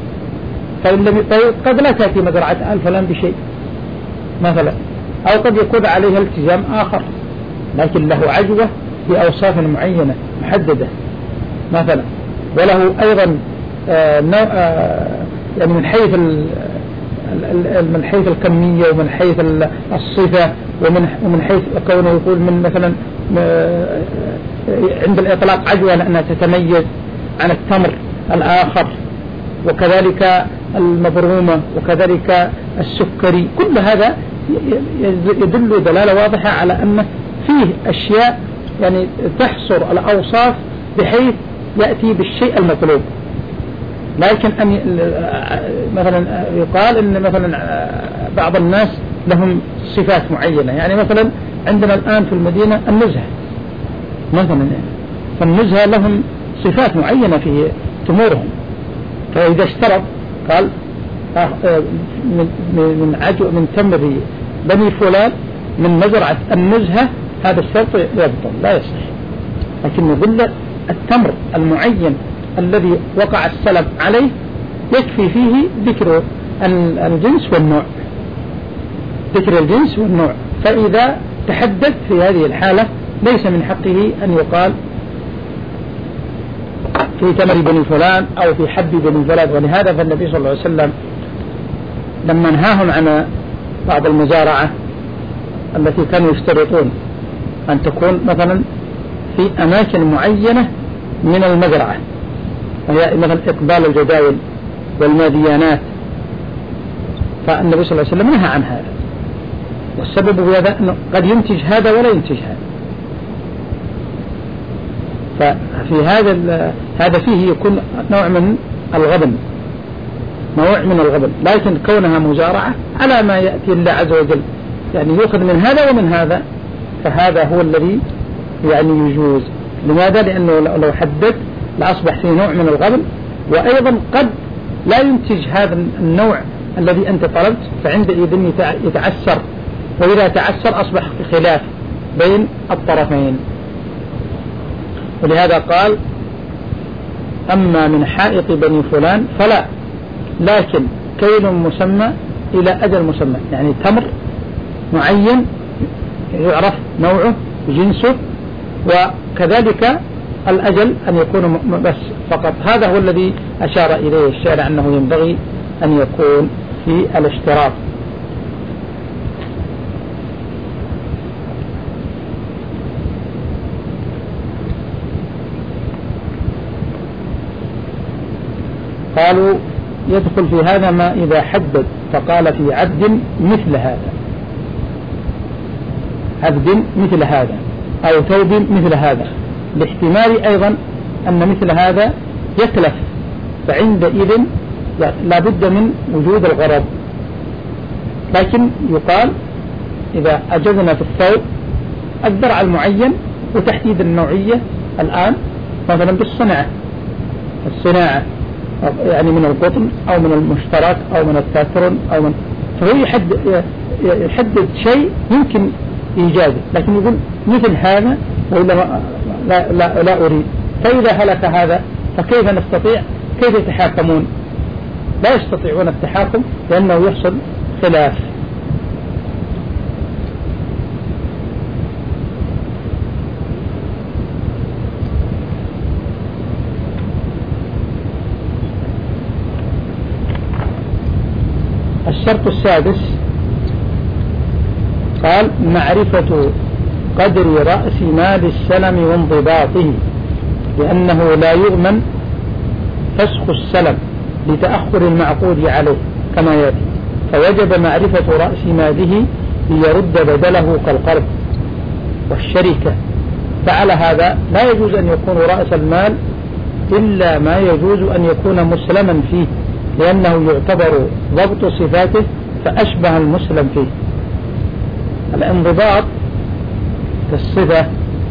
قد لا تأتي مزرعة آل فلان بشيء مثلا، أو قد يكون عليها التزام آخر، لكن له عجوة بأوصاف معينة محددة مثلا، وله أيضا آه نوع آه يعني من حيث من حيث الكمية ومن حيث الصفة ومن ومن حيث كونه يقول من مثلا عند الإطلاق عجوة لأنها تتميز عن التمر الآخر، وكذلك المبرومة وكذلك السكري. كل هذا يدل دلالة واضحة على أن فيه أشياء يعني تحصر الأوصاف بحيث يأتي بالشيء المطلوب. لكن أن مثلا يقال أن مثلا بعض الناس لهم صفات معينة، يعني مثلا عندنا الآن في المدينة النزهة مثلا، فالنزهة لهم صفات معينة في تمورهم، فإذا اشترط قال من عجو من تمر بني فلان من مزرعة النزهة، هذا الشرط يبطل لا يصح. لكن نقول التمر المعين الذي وقع السلب عليه يكفي فيه ذكر الجنس والنوع ذكر الجنس والنوع فإذا تحدد في هذه الحالة ليس من حقه أن يقال في تمر بني فلان أو في حب بني فلان. ولهذا فالنبي صلى الله عليه وسلم لما نهاهم عن بعض المزارعة التي كانوا يشترطون أن تكون مثلا في أماكن معينة من المزرعة، وهي مثلا إقبال الجداول والماديانات، فالنبي صلى الله عليه وسلم نهى عن هذا، والسبب هو هذا أنه قد ينتج هذا ولا ينتج هذا. ففي هذا هذا فيه يكون نوع من الغبن نوع من الغبن لكن كونها مزارعة على ما يأتي الله عز وجل، يعني يأخذ من هذا ومن هذا، فهذا هو الذي يعني يجوز. لماذا؟ لأنه لو حدد لأصبح فيه نوع من الغبن وأيضا قد لا ينتج هذا النوع الذي أنت طلبت، فعندئذ يتعسر، وإذا تعسر أصبح خلاف بين الطرفين. ولهذا قال: أما من حائط بني فلان فلا، لكن كيل مسمى إلى أجل مسمى، يعني تمر معين يعرف نوعه جنسه، وكذلك الأجل أن يكون بس فقط. هذا هو الذي أشار إليه الشارع أنه ينبغي أن يكون في الاشتراط. قالوا: يدخل في هذا ما إذا حدد فقال في عبد مثل هذا، عبد مثل هذا، أو ثوب مثل هذا، لاحتمال أيضا أن مثل هذا يتلف، فعندئذ لا بد من وجود الغرض. لكن يقال إذا أجزنا في الثوب الذرع المعين وتحديد النوعية الآن مثلا بالصناعة، الصناعة يعني من القطن أو من المشترك أو من التاترون أو من، فهو يحدد, يحدد شيء يمكن إيجاده، لكن يقول مثل هذا ولا لا, لا, لا أريد. فإذا هلك هذا فكيف نستطيع، كيف يتحاكمون؟ لا يستطيعون التحاكم لأنه يحصل خلاف. الشرط السادس قال: معرفة قدر رأس مال السلم وانضباطه، لأنه لا يؤمن فسخ السلم لتأخر المعقود عليه كما يأتي، فوجب معرفة رأس ماله ليرد بدله كالقرض والشركة. فعلى هذا لا يجوز أن يكون رأس المال إلا ما يجوز أن يكون مسلما فيه، لأنه يعتبر ضبط صفاته فأشبه المسلم فيه. الانضباط في الصفة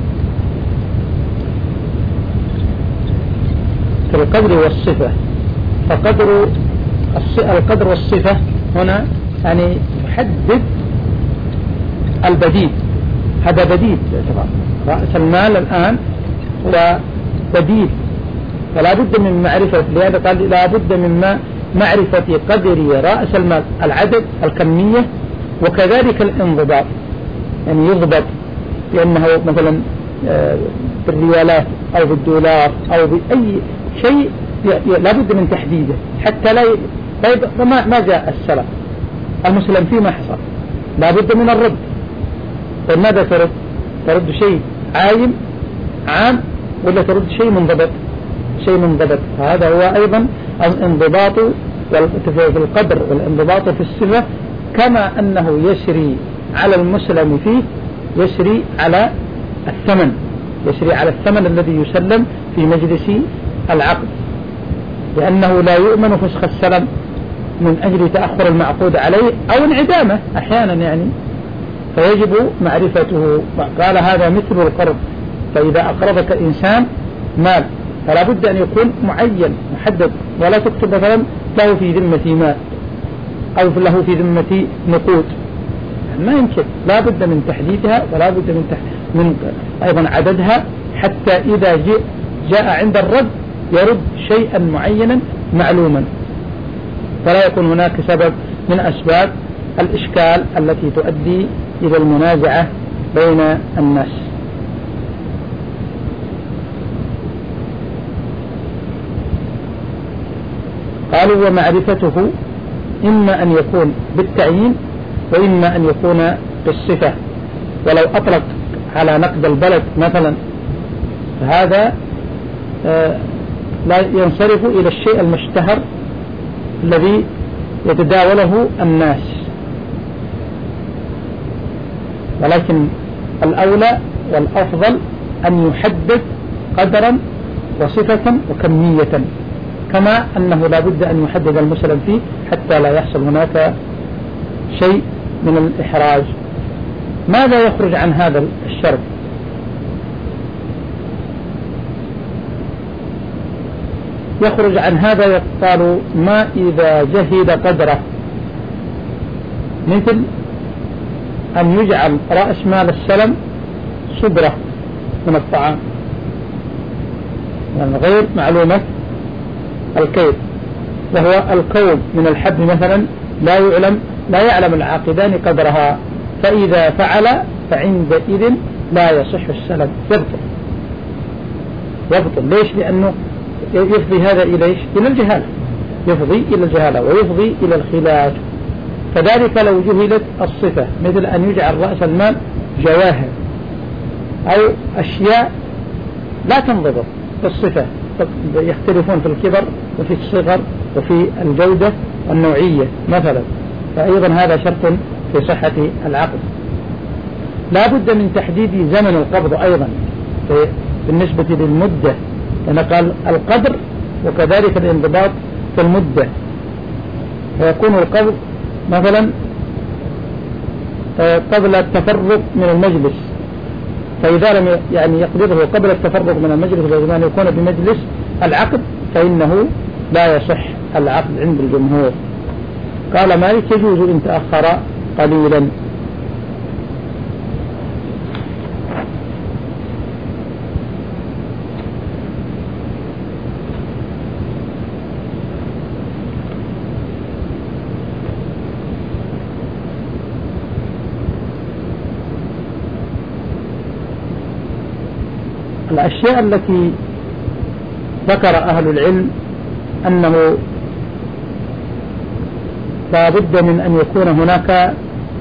في القدر والصفة، فقدر القدر والصفة هنا يعني يحدد البديل، هذا بديل رأس المال الآن هو بديل، فلا بد من معرفة، لهذا قال لا بد من معرفة قدر رأس المال، العدد الكمية، وكذلك الانضباط، يعني يضبط لأنه مثلا بالريالات أو بالدولار أو بأي شيء لا بد من تحديده حتى لا ي... ما جاء السلام المسلم فيه ما حصل، لا بد من الرد. فماذا ترد؟ ترد شيء عايم عام ولا ترد شيء منضبط؟ شيء منضبط. هذا هو أيضا الانضباط في القدر والانضباط في الصفة، كما أنه يسري على المسلم فيه يسري على الثمن، يسري على الثمن الذي يسلم في مجلس العقد، لأنه لا يؤمن فسخ السلم من أجل تأخر المعقود عليه أو انعدامه أحيانا يعني، فيجب معرفته. قال هذا مثل القرض، فإذا أقرضك إنسان مال فلا بد أن يكون معين محدد، ولا تكتب مثلا له في ذمة مال أو له في ذمة نقود، ما يمكن، لا بد من تحديدها ولا بد من, تح... من أيضا عددها، حتى إذا جاء, جاء عند الرد يرد شيئا معينا معلوما، فلا يكون هناك سبب من أسباب الإشكال التي تؤدي إلى المنازعة بين الناس. قالوا ومعرفته إما أن يكون بالتعيين وإما أن يكون بالصفة، ولو أطلق على نقد البلد مثلا فهذا لا ينصرف إلى الشيء المشتهر الذي يتداوله الناس، ولكن الأولى والأفضل أن يحدد قدرا وصفة وكمية، كما أنه لا بد أن يحدد المسلم فيه حتى لا يحصل هناك شيء من الإحراج. ماذا يخرج عن هذا الشرط؟ يخرج عن هذا يقال ما إذا جهد قدره، مثل أن يجعل رأس مال السلم صبرة من الطعام، يعني غير معلومة الكيل، وهو الكوم من الحب مثلا لا يعلم لا يعلم العاقدان قدرها، فإذا فعل فعندئذ لا يصح السلم، يبطل يبطل. ليش؟ لأنه يفضي هذا إلى إيش؟ إلى الجهالة، يفضي إلى الجهالة ويفضي إلى الخلاف. كذلك لو جهلت الصفة، مثل أن يجعل رأس المال جواهر أو أشياء لا تنضبط بالصفة، يختلفون في الكبر وفي الصغر وفي الجودة والنوعية مثلا، فأيضا هذا شرط في صحة العقد. لا بد من تحديد زمن القبض أيضا بالنسبة للمدة، لأن قال القدر وكذلك الانضباط في المدة، فيكون القبض مثلا قبل التفرق من المجلس، فإذا لم يعني يقبضه قبل التفرق من المجلس لازم أن يكون بمجلس العقد فإنه لا يصح العقد عند الجمهور. قال مالك يجوز إن تأخر قليلا. الأشياء التي ذكر أهل العلم أنه لا بد من أن يكون هناك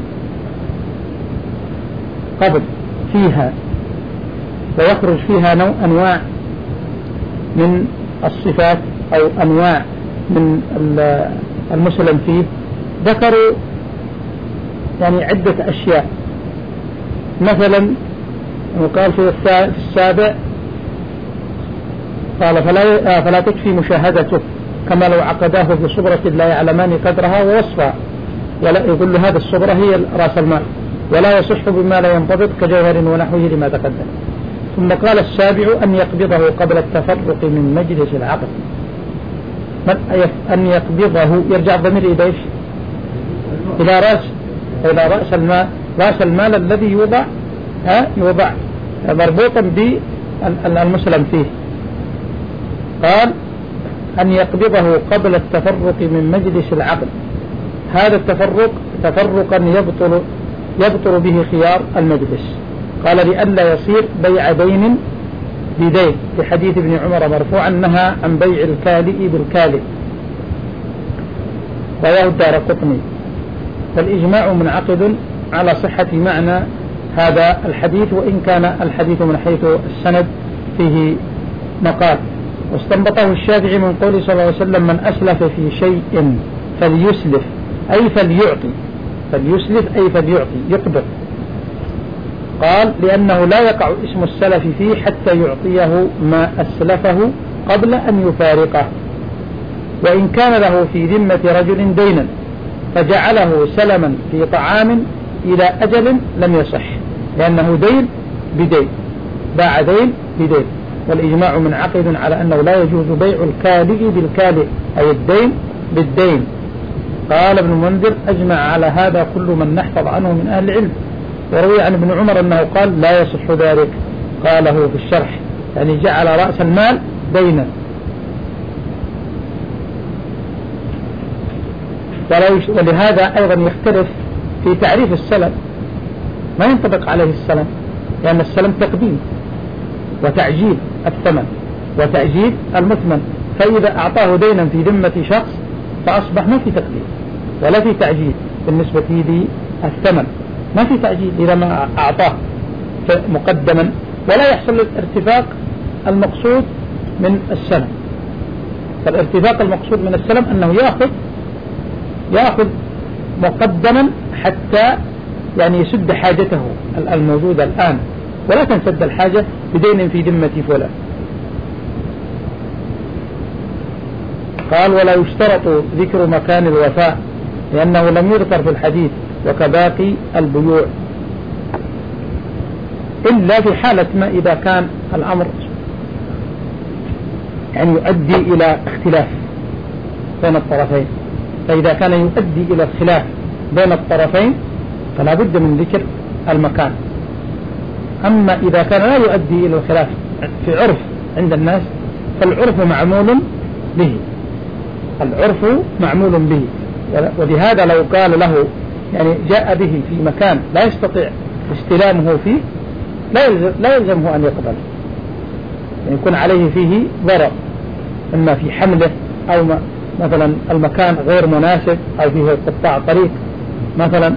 قبض فيها ويخرج فيها نوع أنواع من الصفات أو أنواع من المسلم فيه، ذكروا يعني عدة أشياء. مثلا وقال في السابع قال فلا, فلا تكفي مشاهدته كما لو عقداه بصبرة لا يعلمان قدرها ووصفها، ولا يقول له هذا الصبرة هي رأس المال، ولا يصح بما لا ينضبط كجوهر ونحوه لما تقدم. ثم قال السابع أن يقبضه قبل التفرق من مجلس العقد. أن يقبضه يرجع الضمير إلى إيش؟ إلى رأس إلى رأس المال، رأس المال الذي يوضع ها يوضع مربوطا بالمسلم فيه. قال أن يقبضه قبل التفرق من مجلس العقد، هذا التفرق تفرقا يبطل يبطل به خيار المجلس. قال لئلا يصير بيع دين بدين، في حديث ابن عمر مرفوعا نهى عن بيع الكالئ بالكالئ، رواه الدارقطني. فالإجماع منعقد على صحة معنى هذا الحديث، وإن كان الحديث من حيث السند فيه مقال. واستنبطه الشافعي من قول صلى الله عليه وسلم من أسلف في شيء فليسلف أي فليعطي، فليسلف أي فليعطي يقبض. قال لأنه لا يقع اسم السلف فيه حتى يعطيه ما أسلفه قبل أن يفارقه. وإن كان له في ذمة رجل دينا فجعله سلما في طعام إلى أجل لم يصح، لأنه دين بدين، باع دين بدين. والإجماع منعقد على أنه لا يجوز بيع الكالئ بالكالئ أي الدين بالدين. قال ابن منذر أجمع على هذا كل من نحفظ عنه من أهل العلم. وروي عن ابن عمر أنه قال لا يصح ذلك، قاله في الشرح، يعني جعل رأس المال دينا. ولهذا أيضا يختلف في تعريف السلم، ما ينطبق عليه السلم، لأن السلم تقديم وتعجيل الثمن وتعجيل المثمن، فإذا أعطاه دينا في ذمة شخص فأصبح ما في تقديم ولا في تعجيل بالنسبة للثمن، ما في تعجيل إذا ما أعطاه مقدما، ولا يحصل الارتفاق المقصود من السلم. فالارتفاق المقصود من السلم أنه يأخذ يأخذ مقدما حتى يعني يسد حاجته الموجودة الآن، ولا تنسد الحاجة بدين في ذمة فلان. قال ولا يشترط ذكر مكان الوفاء لأنه لم يذكر في الحديث وكباقي البيوع، إلا في حالة ما إذا كان الأمر يعني يؤدي إلى اختلاف بين الطرفين. فإذا كان يؤدي إلى الخلاف بين الطرفين فلا بد من ذكر المكان. أما إذا كان لا يؤدي إلى الخلاف في عرف عند الناس فالعرف معمول به، العرف معمول به. ولهذا لو قال له يعني جاء به في مكان لا يستطيع استلامه فيه لا يلزمه أن يقبل، يعني يكون عليه فيه ضرر إما في حمله أو مثلا المكان غير مناسب أو فيه قطاع طريق مثلا.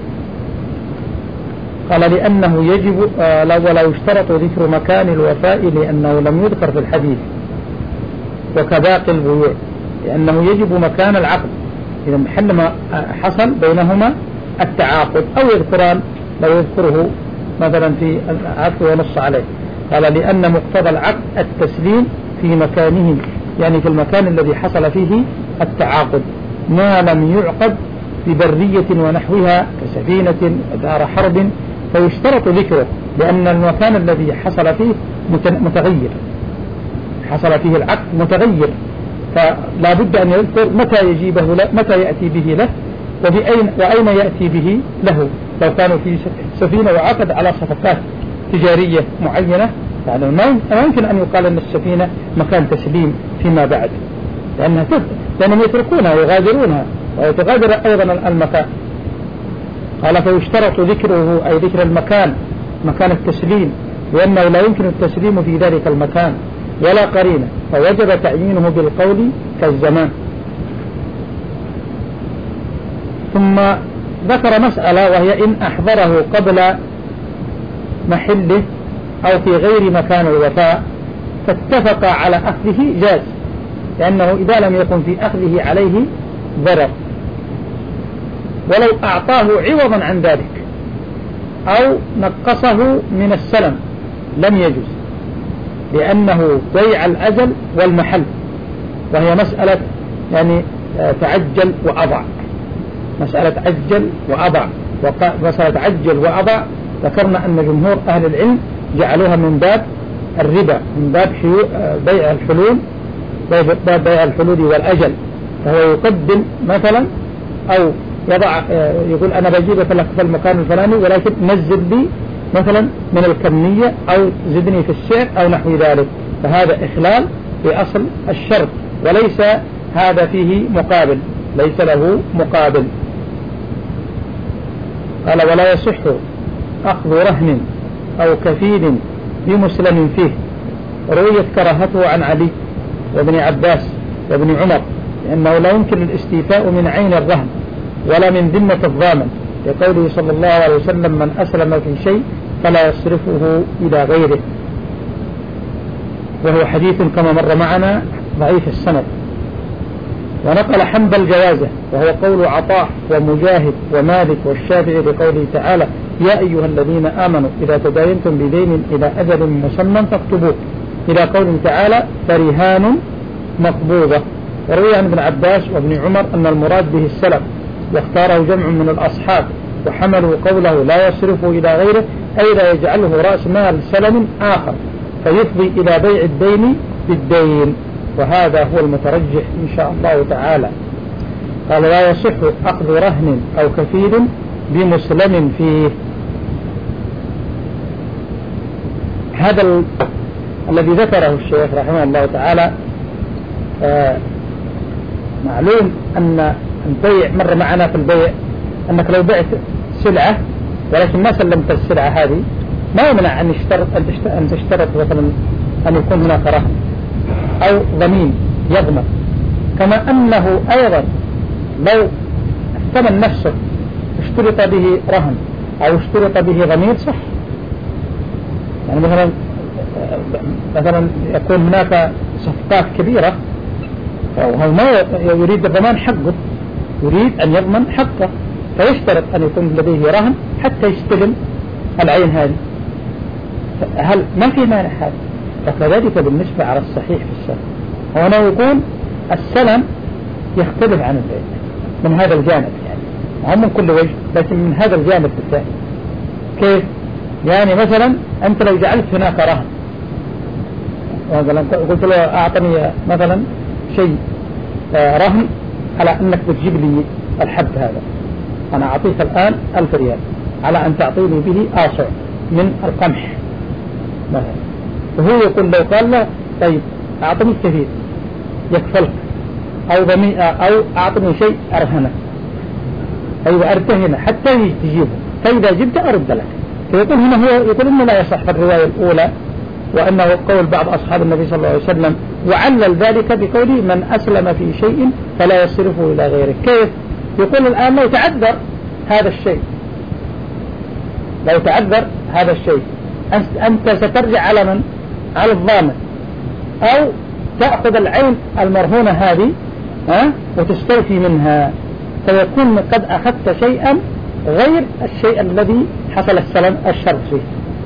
قال لأنه يجب آه ولا يشترط ذكر مكان الوفاء لأنه لم يذكر في الحديث وكباقي البيوع، لأنه يجب مكان العقد إذا محل ما حصل بينهما التعاقد، أو يذكران لو يذكره مثلا في العقد ونص عليه. قال لأن مقتضى العقد التسليم في مكانه، يعني في المكان الذي حصل فيه التعاقد، ما لم يعقد ببرية ونحوها كسفينة ودار حرب فيشترط ذكره، لأن المكان الذي حصل فيه متغير، حصل فيه العقد متغير، فلا بد أن يذكر متى يجيبه له، متى يأتي به له، وبأين وأين يأتي به له. لو كانوا في سفينة وعقد على صفقات تجارية معينة يعني ما يمكن أن يقال أن السفينة مكان تسليم فيما بعد، لأنها لأنهم يتركونها ويغادرونها ويتغادر أيضا المكان. قال فيشترط ذكره أي ذكر المكان مكان التسليم، لأنه لا يمكن التسليم في ذلك المكان ولا قرينة، فوجب تعيينه بالقول كالزمان. ثم ذكر مسألة وهي إن أحضره قبل محله أو في غير مكان الوفاء فاتفق على أخذه جاز، لأنه إذا لم يكن في أخذه عليه ضرر. ولو أعطاه عوضا عن ذلك أو نقصه من السلم لم يجوز، لأنه بيع الأجل والمحل، وهي مسألة يعني تعجل وأضع، مسألة عجل وأضع. مسألة عجل وأضع ذكرنا أن جمهور أهل العلم جعلوها من باب الربا، من باب بيع الحلول، باب بيع الحلول والأجل. فهو يقدم مثلا أو يضع يقول أنا بجيبك لك في المكان الفلاني ولكن نزل لي مثلا من الكمية أو زدني في السعر أو نحو ذلك، فهذا إخلال في أصل الشرط وليس هذا فيه مقابل، ليس له مقابل. قال ولا يصح أخذ رهن أو كفيل بمسلم فيه. رويت كراهته عن علي وابن عباس وابن عمر، لأنه لا يمكن الاستيفاء من عين الرهن ولا من ذمة الضامن، لقوله صلى الله عليه وسلم من أسلم في شيء فلا يصرفه إلى غيره، وهو حديث كما مر معنا ضعيف السند. ونقل حنبل جوازه وهو قول عطاء ومجاهد ومالك والشافعي بقوله تعالى يا أيها الذين آمنوا إذا تداينتم بدين إلى أجل مسمى فاكتبوه، إلى قوله تعالى فرهان مقبوضة. وروي عن ابن عباس وابن عمر أن المراد به السلف، واختاره جمع من الأصحاب وحملوا قوله لا يصرفه إلى غيره أي لا يجعله رأس مال سلم آخر فيفضي إلى بيع الدين بالدين، وهذا هو المترجح إن شاء الله تعالى. قال لا يصح أخذ رهن أو كفيل بمسلم فيه. هذا ال... الذي ذكره الشيخ رحمه الله تعالى آه معلوم أن البيع مر معنا في البيع أنك لو بعت سلعة ولكن ما سلمت السلعة هذه ما يمنع أن يشترط أن تشترط مثلا أن يكون هناك رهن أو ضمين يضمن، كما أنه أيضا لو الثمن نفسه اشترط به رهن أو اشترط به ضمين صح. يعني مثلا مثلا يكون هناك صفقات كبيرة وهو ما يريد الضمان حقه، يريد أن يضمن حقه فيشترط أن يكون لديه رهن حتى يستلم العين هذه. هل ما في مانع هذا؟ وكذلك بالنسبة على الصحيح في السلم، هنا يقول السلم يختلف عن البيع من هذا الجانب، يعني هم من كل وجه لكن من هذا الجانب الثاني. كيف؟ يعني مثلا أنت لو جعلت هناك رهن مثلا قلت له أعطني مثلا شيء رهن على أنك بتجيب لي الحب هذا، أنا أعطيك الآن ألف ريال على أن تعطيني به آصع من القمح مثلا، وهو يقول لو قال له طيب أعطني كثير يكفلك أو ضميئة أو أعطني شيء أرهنه، أيوة أرتهنه حتى تجيبه، فإذا جبت أرد لك. فيقول هنا هو يقول إنه لا يصح في الرواية الأولى، وأنه قول بعض أصحاب النبي صلى الله عليه وسلم، وعلل ذلك بقوله من أسلم في شيء فلا يصرفه إلى غيره. كيف؟ يقول الآن لو تعذر هذا الشيء، لو تعذر هذا الشيء أنت سترجع على من؟ على الضامن، أو تأخذ العين المرهونة هذه ها وتستوفي منها، فيكون قد أخذت شيئا غير الشيء الذي حصل السلم الشرط فيه،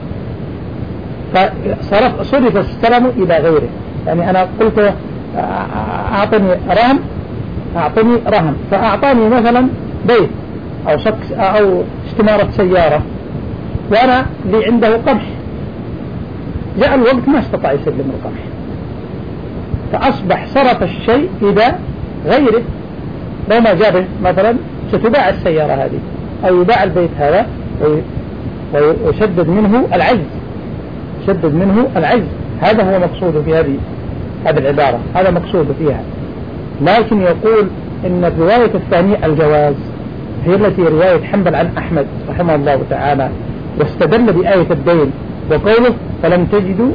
فصرف صرف السلم إلى غيره. يعني أنا قلت أعطني رهن، أعطني رهن فأعطاني مثلا بيت أو شخص أو استمارة سيارة، وأنا لي عنده قمح، جاء الوقت ما استطاع يسلم القمح، فأصبح صرف الشيء إلى غيره. لو ما جابه مثلا ستباع السيارة هذه أو يباع البيت هذا ويشدد منه العجز، شدد منه العجز. هذا هو مقصود في هذه هذه العبارة، هذا مقصود فيها. لكن يقول إن الرواية الثانية الجواز، هي التي رواية حنبل عن أحمد رحمه الله تعالى، واستدل بآية الدين وقوله فلم تجدوا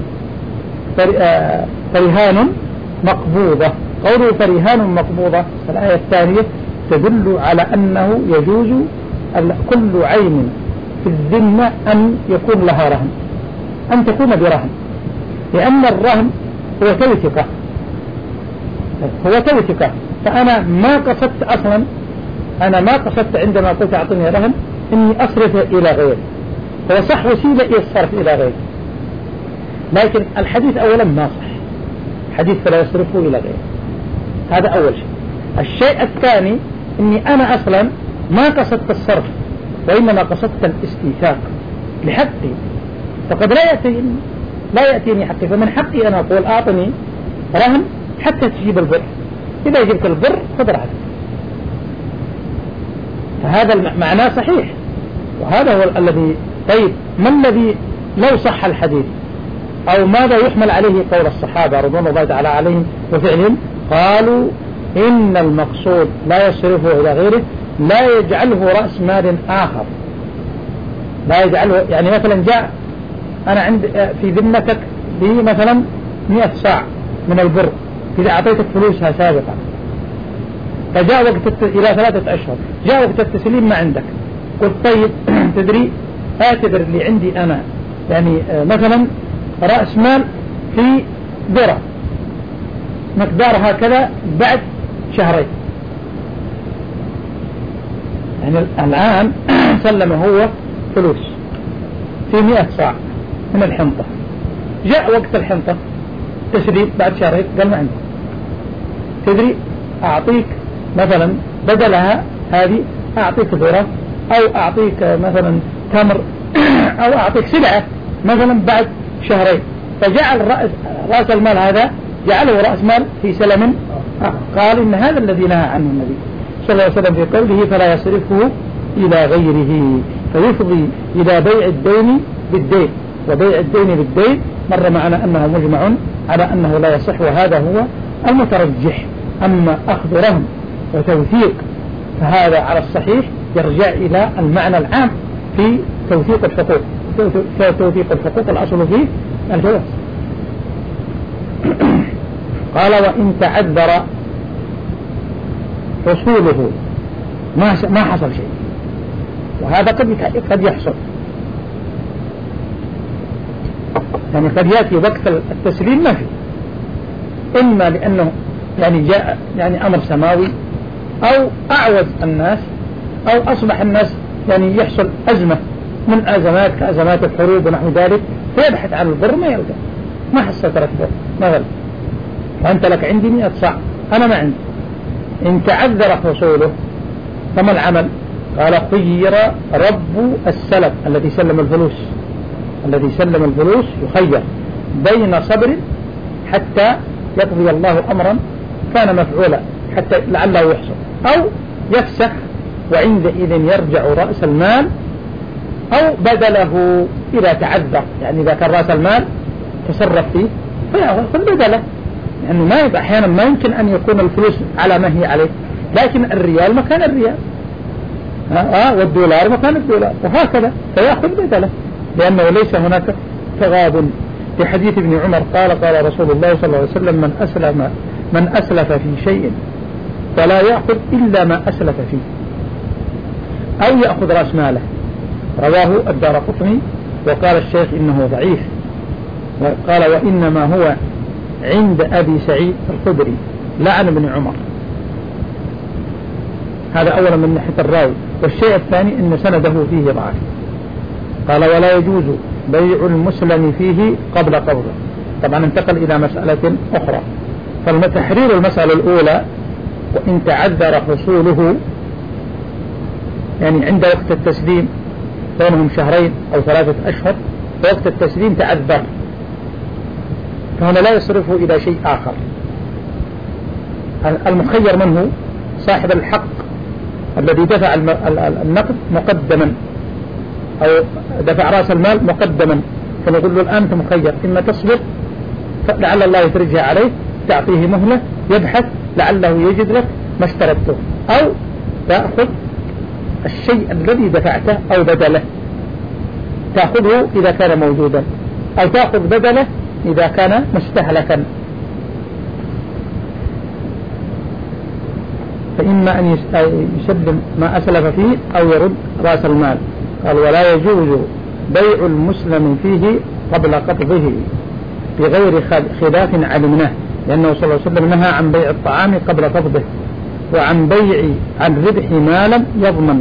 فرهان مقبوضة. قوله فرهان مقبوضة الآية الثانية تدل على أنه يجوز كل عين في الذمة أن يكون لها رهن، أن تكون برهن، لأن الرهن هو توثيقة، هو توثيقة. فأنا ما قصدت أصلا، أنا ما قصدت عندما قلت أعطني رهن إني أصرف إلى غير، هو صح وسيلة إلى الصرف إلى غير، لكن الحديث أولا ما صح، حديث فلا يصرفه إلى غير، هذا أول شيء. الشيء الثاني إني أنا أصلا ما قصدت الصرف، وإنما قصدت الاستيثاق لحقي، فقد لا يأتيني لا يأتيني حقي، فمن حقي أنا أقول أعطني رهن حتى تجيب البر، إذا جبت البر خذ رهن، فهذا معناه صحيح، وهذا هو الذي. طيب ما الذي لو صح الحديث أو ماذا يحمل عليه قول الصحابة رضوان الله تعالى عليهم وفعلهم؟ قالوا إن المقصود لا يصرفه إلى غيره، لا يجعله رأس مال آخر، لا يجعله. يعني مثلا جاء أنا عند في ذمتك لي مثلا مئة صاع من البر، إذا أعطيتك فلوسها سابقا، فجاء وقت إلى ثلاثة أشهر جاء وقت التسليم ما عندك، قلت طيب تدري اعتبر لي عندي أنا يعني مثلا رأس مال في ذرة مقدارها كذا بعد شهرين، يعني الآن سلم هو فلوس في مئة صاع من الحنطة، جاء وقت الحنطة تسليم بعد شهرين قال ما عندي، تدري أعطيك مثلا بدلها هذه، أعطيك ذرة أو أعطيك مثلا تمر أو أعطيك سلعة مثلا بعد شهرين، فجعل رأس, رأس المال هذا جعله رأس مال في سلم. قال إن هذا الذي نهى عنه النبي صلى الله عليه وسلم في قوله فلا يصرفه إلى غيره، فيفضي إلى بيع الدين بالدين، وبيع الدين بالدين مر معنا أنه مجمع على أنه لا يصح، وهذا هو المترجح. أما أخذ رهن وتوثيق فهذا على الصحيح يرجع إلى المعنى العام في توثيق الحقوق، توثيق الحقوق الأصل فيه الجواز. قال وإن تعذر حصوله ما ما حصل شيء، وهذا قد قد يحصل، يعني قد يأتي وقت التسليم ما في، إما لأنه يعني جاء يعني أمر سماوي، أو أعوز الناس، أو أصبح الناس يعني يحصل أزمة من أزمات كأزمات الحروب ونحو ذلك، فيبحث عن البر ما يلقى، ما حصلت لك بر مثلا، فأنت لك عندي مئة صاع أنا ما عندي، إن تعذر حصوله فما العمل؟ قال خير رب السلم الذي سلم الفلوس، الذي سلم الفلوس يخير بين صبر حتى يقضي الله أمرا كان مفعولا حتى لعله يحصل، أو يفسخ وعندئذ يرجع رأس المال أو بدله إذا تعذر. يعني إذا كان رأس المال تصرف فيه فيأخذ بدله، لأنه ما يبقى أحيانا ما يمكن أن يكون الفلوس على ما هي عليه، لكن الريال مكان الريال آه والدولار مكان الدولار وهكذا، فيأخذ بدله لأنه ليس هناك تغاب. في حديث ابن عمر قال قال رسول الله صلى الله عليه وسلم من أسلم من أسلف في شيء فلا يأخذ إلا ما أسلف فيه أو يأخذ رأس ماله. رواه الدارقطني وقال الشيخ إنه ضعيف، وقال وإنما هو عند أبي سعيد الخدري لا عن ابن عمر. هذا أولا من ناحية الراوي. والشيء الثاني أن سنده فيه ضعف. قال ولا يجوز بيع المسلم فيه قبل قبضه. طبعا انتقل إلى مسألة أخرى. فالتحرير المسألة الأولى وإن تعذر حصوله، يعني عند وقت التسليم بينهم شهرين أو ثلاثة أشهر، ووقت التسليم تعذر، فهنا لا يصرفه إلى شيء آخر. المخير منه صاحب الحق الذي دفع النقد مقدما أو دفع رأس المال مقدما، فنقول له الآن أنت مخير، إما تصبر لعل الله يفرجها عليه، تعطيه مهلة يبحث لعله يجد لك ما اشترطته، أو تأخذ الشيء الذي دفعته أو بدله، تأخذه إذا كان موجودا أو تأخذ بدله إذا كان مستهلكا. فإما أن يسلم ما أسلف فيه أو يرد رأس المال. قال ولا يجوز بيع المسلم فيه قبل قبضه بغير خلاف علمناه، لأنه صلى الله عليه وسلم نهى عن بيع الطعام قبل قبضه وعن بيع عن ربح ما لم يضمن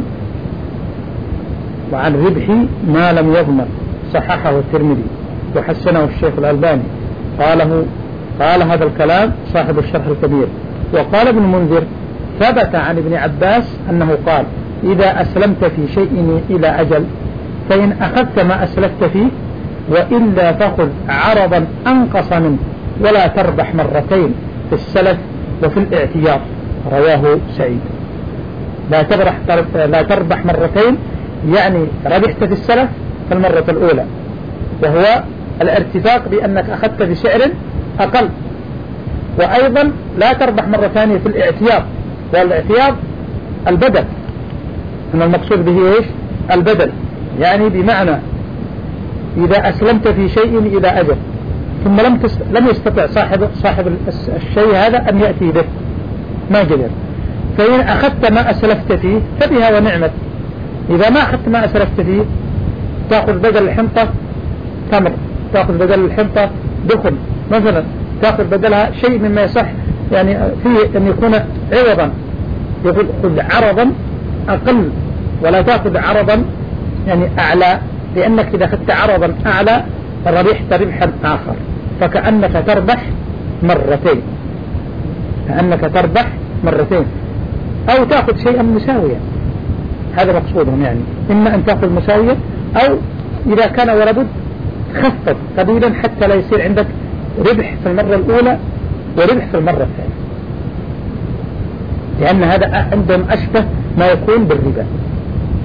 وعن ربح ما لم يضمن. صححه الترمذي وحسنه الشيخ الألباني. قاله قال هذا الكلام صاحب الشرح الكبير. وقال ابن المنذر ثبت عن ابن عباس أنه قال إذا أسلمت في شيء إلى أجل فإن أخذت ما أسلفت فيه وإلا فخذ عرضا أنقص منه ولا تربح مرتين في السلف وفي الاعتياط. رواه سعيد. لا تربح لا تربح مرتين، يعني ربحت في السلف في المرة الأولى وهو الارتفاق بأنك أخذت بسعر أقل، وأيضا لا تربح مرة ثانية في الاعتياط، والاعتياط البدل، أن المقصود به إيش؟ البدل، يعني بمعنى إذا أسلمت في شيء إلى أجل ثم لم تست... لم يستطع صاحب صاحب الشيء هذا أن يأتي به، ما قدر، فإن أخذت ما أسلفت فيه فبها ونعمت. إذا ما أخذت ما أسلفت فيه تأخذ بدل الحنطة تمر، تأخذ بدل الحنطة دخل مثلا، تأخذ بدلها شيء مما يصح يعني فيه أن يكون عوضا، يقول خذ عرضا أقل ولا تأخذ عرضا يعني أعلى، لأنك إذا أخذت عرضا أعلى ربحت ربحا آخر، فكأنك تربح مرتين كأنك تربح مرتين أو تأخذ شيئا مساويا. هذا مقصودهم، يعني إما أن تأخذ مساويا أو إذا كان ولا بد خفض قليلا حتى لا يصير عندك ربح في المرة الأولى وربح في المرة الثانية، لأن هذا عندهم أشبه ما يكون بالربا،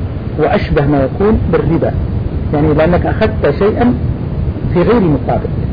وأشبه ما يكون بالربا، يعني لأنك أخذت شيئا في غير مقابل.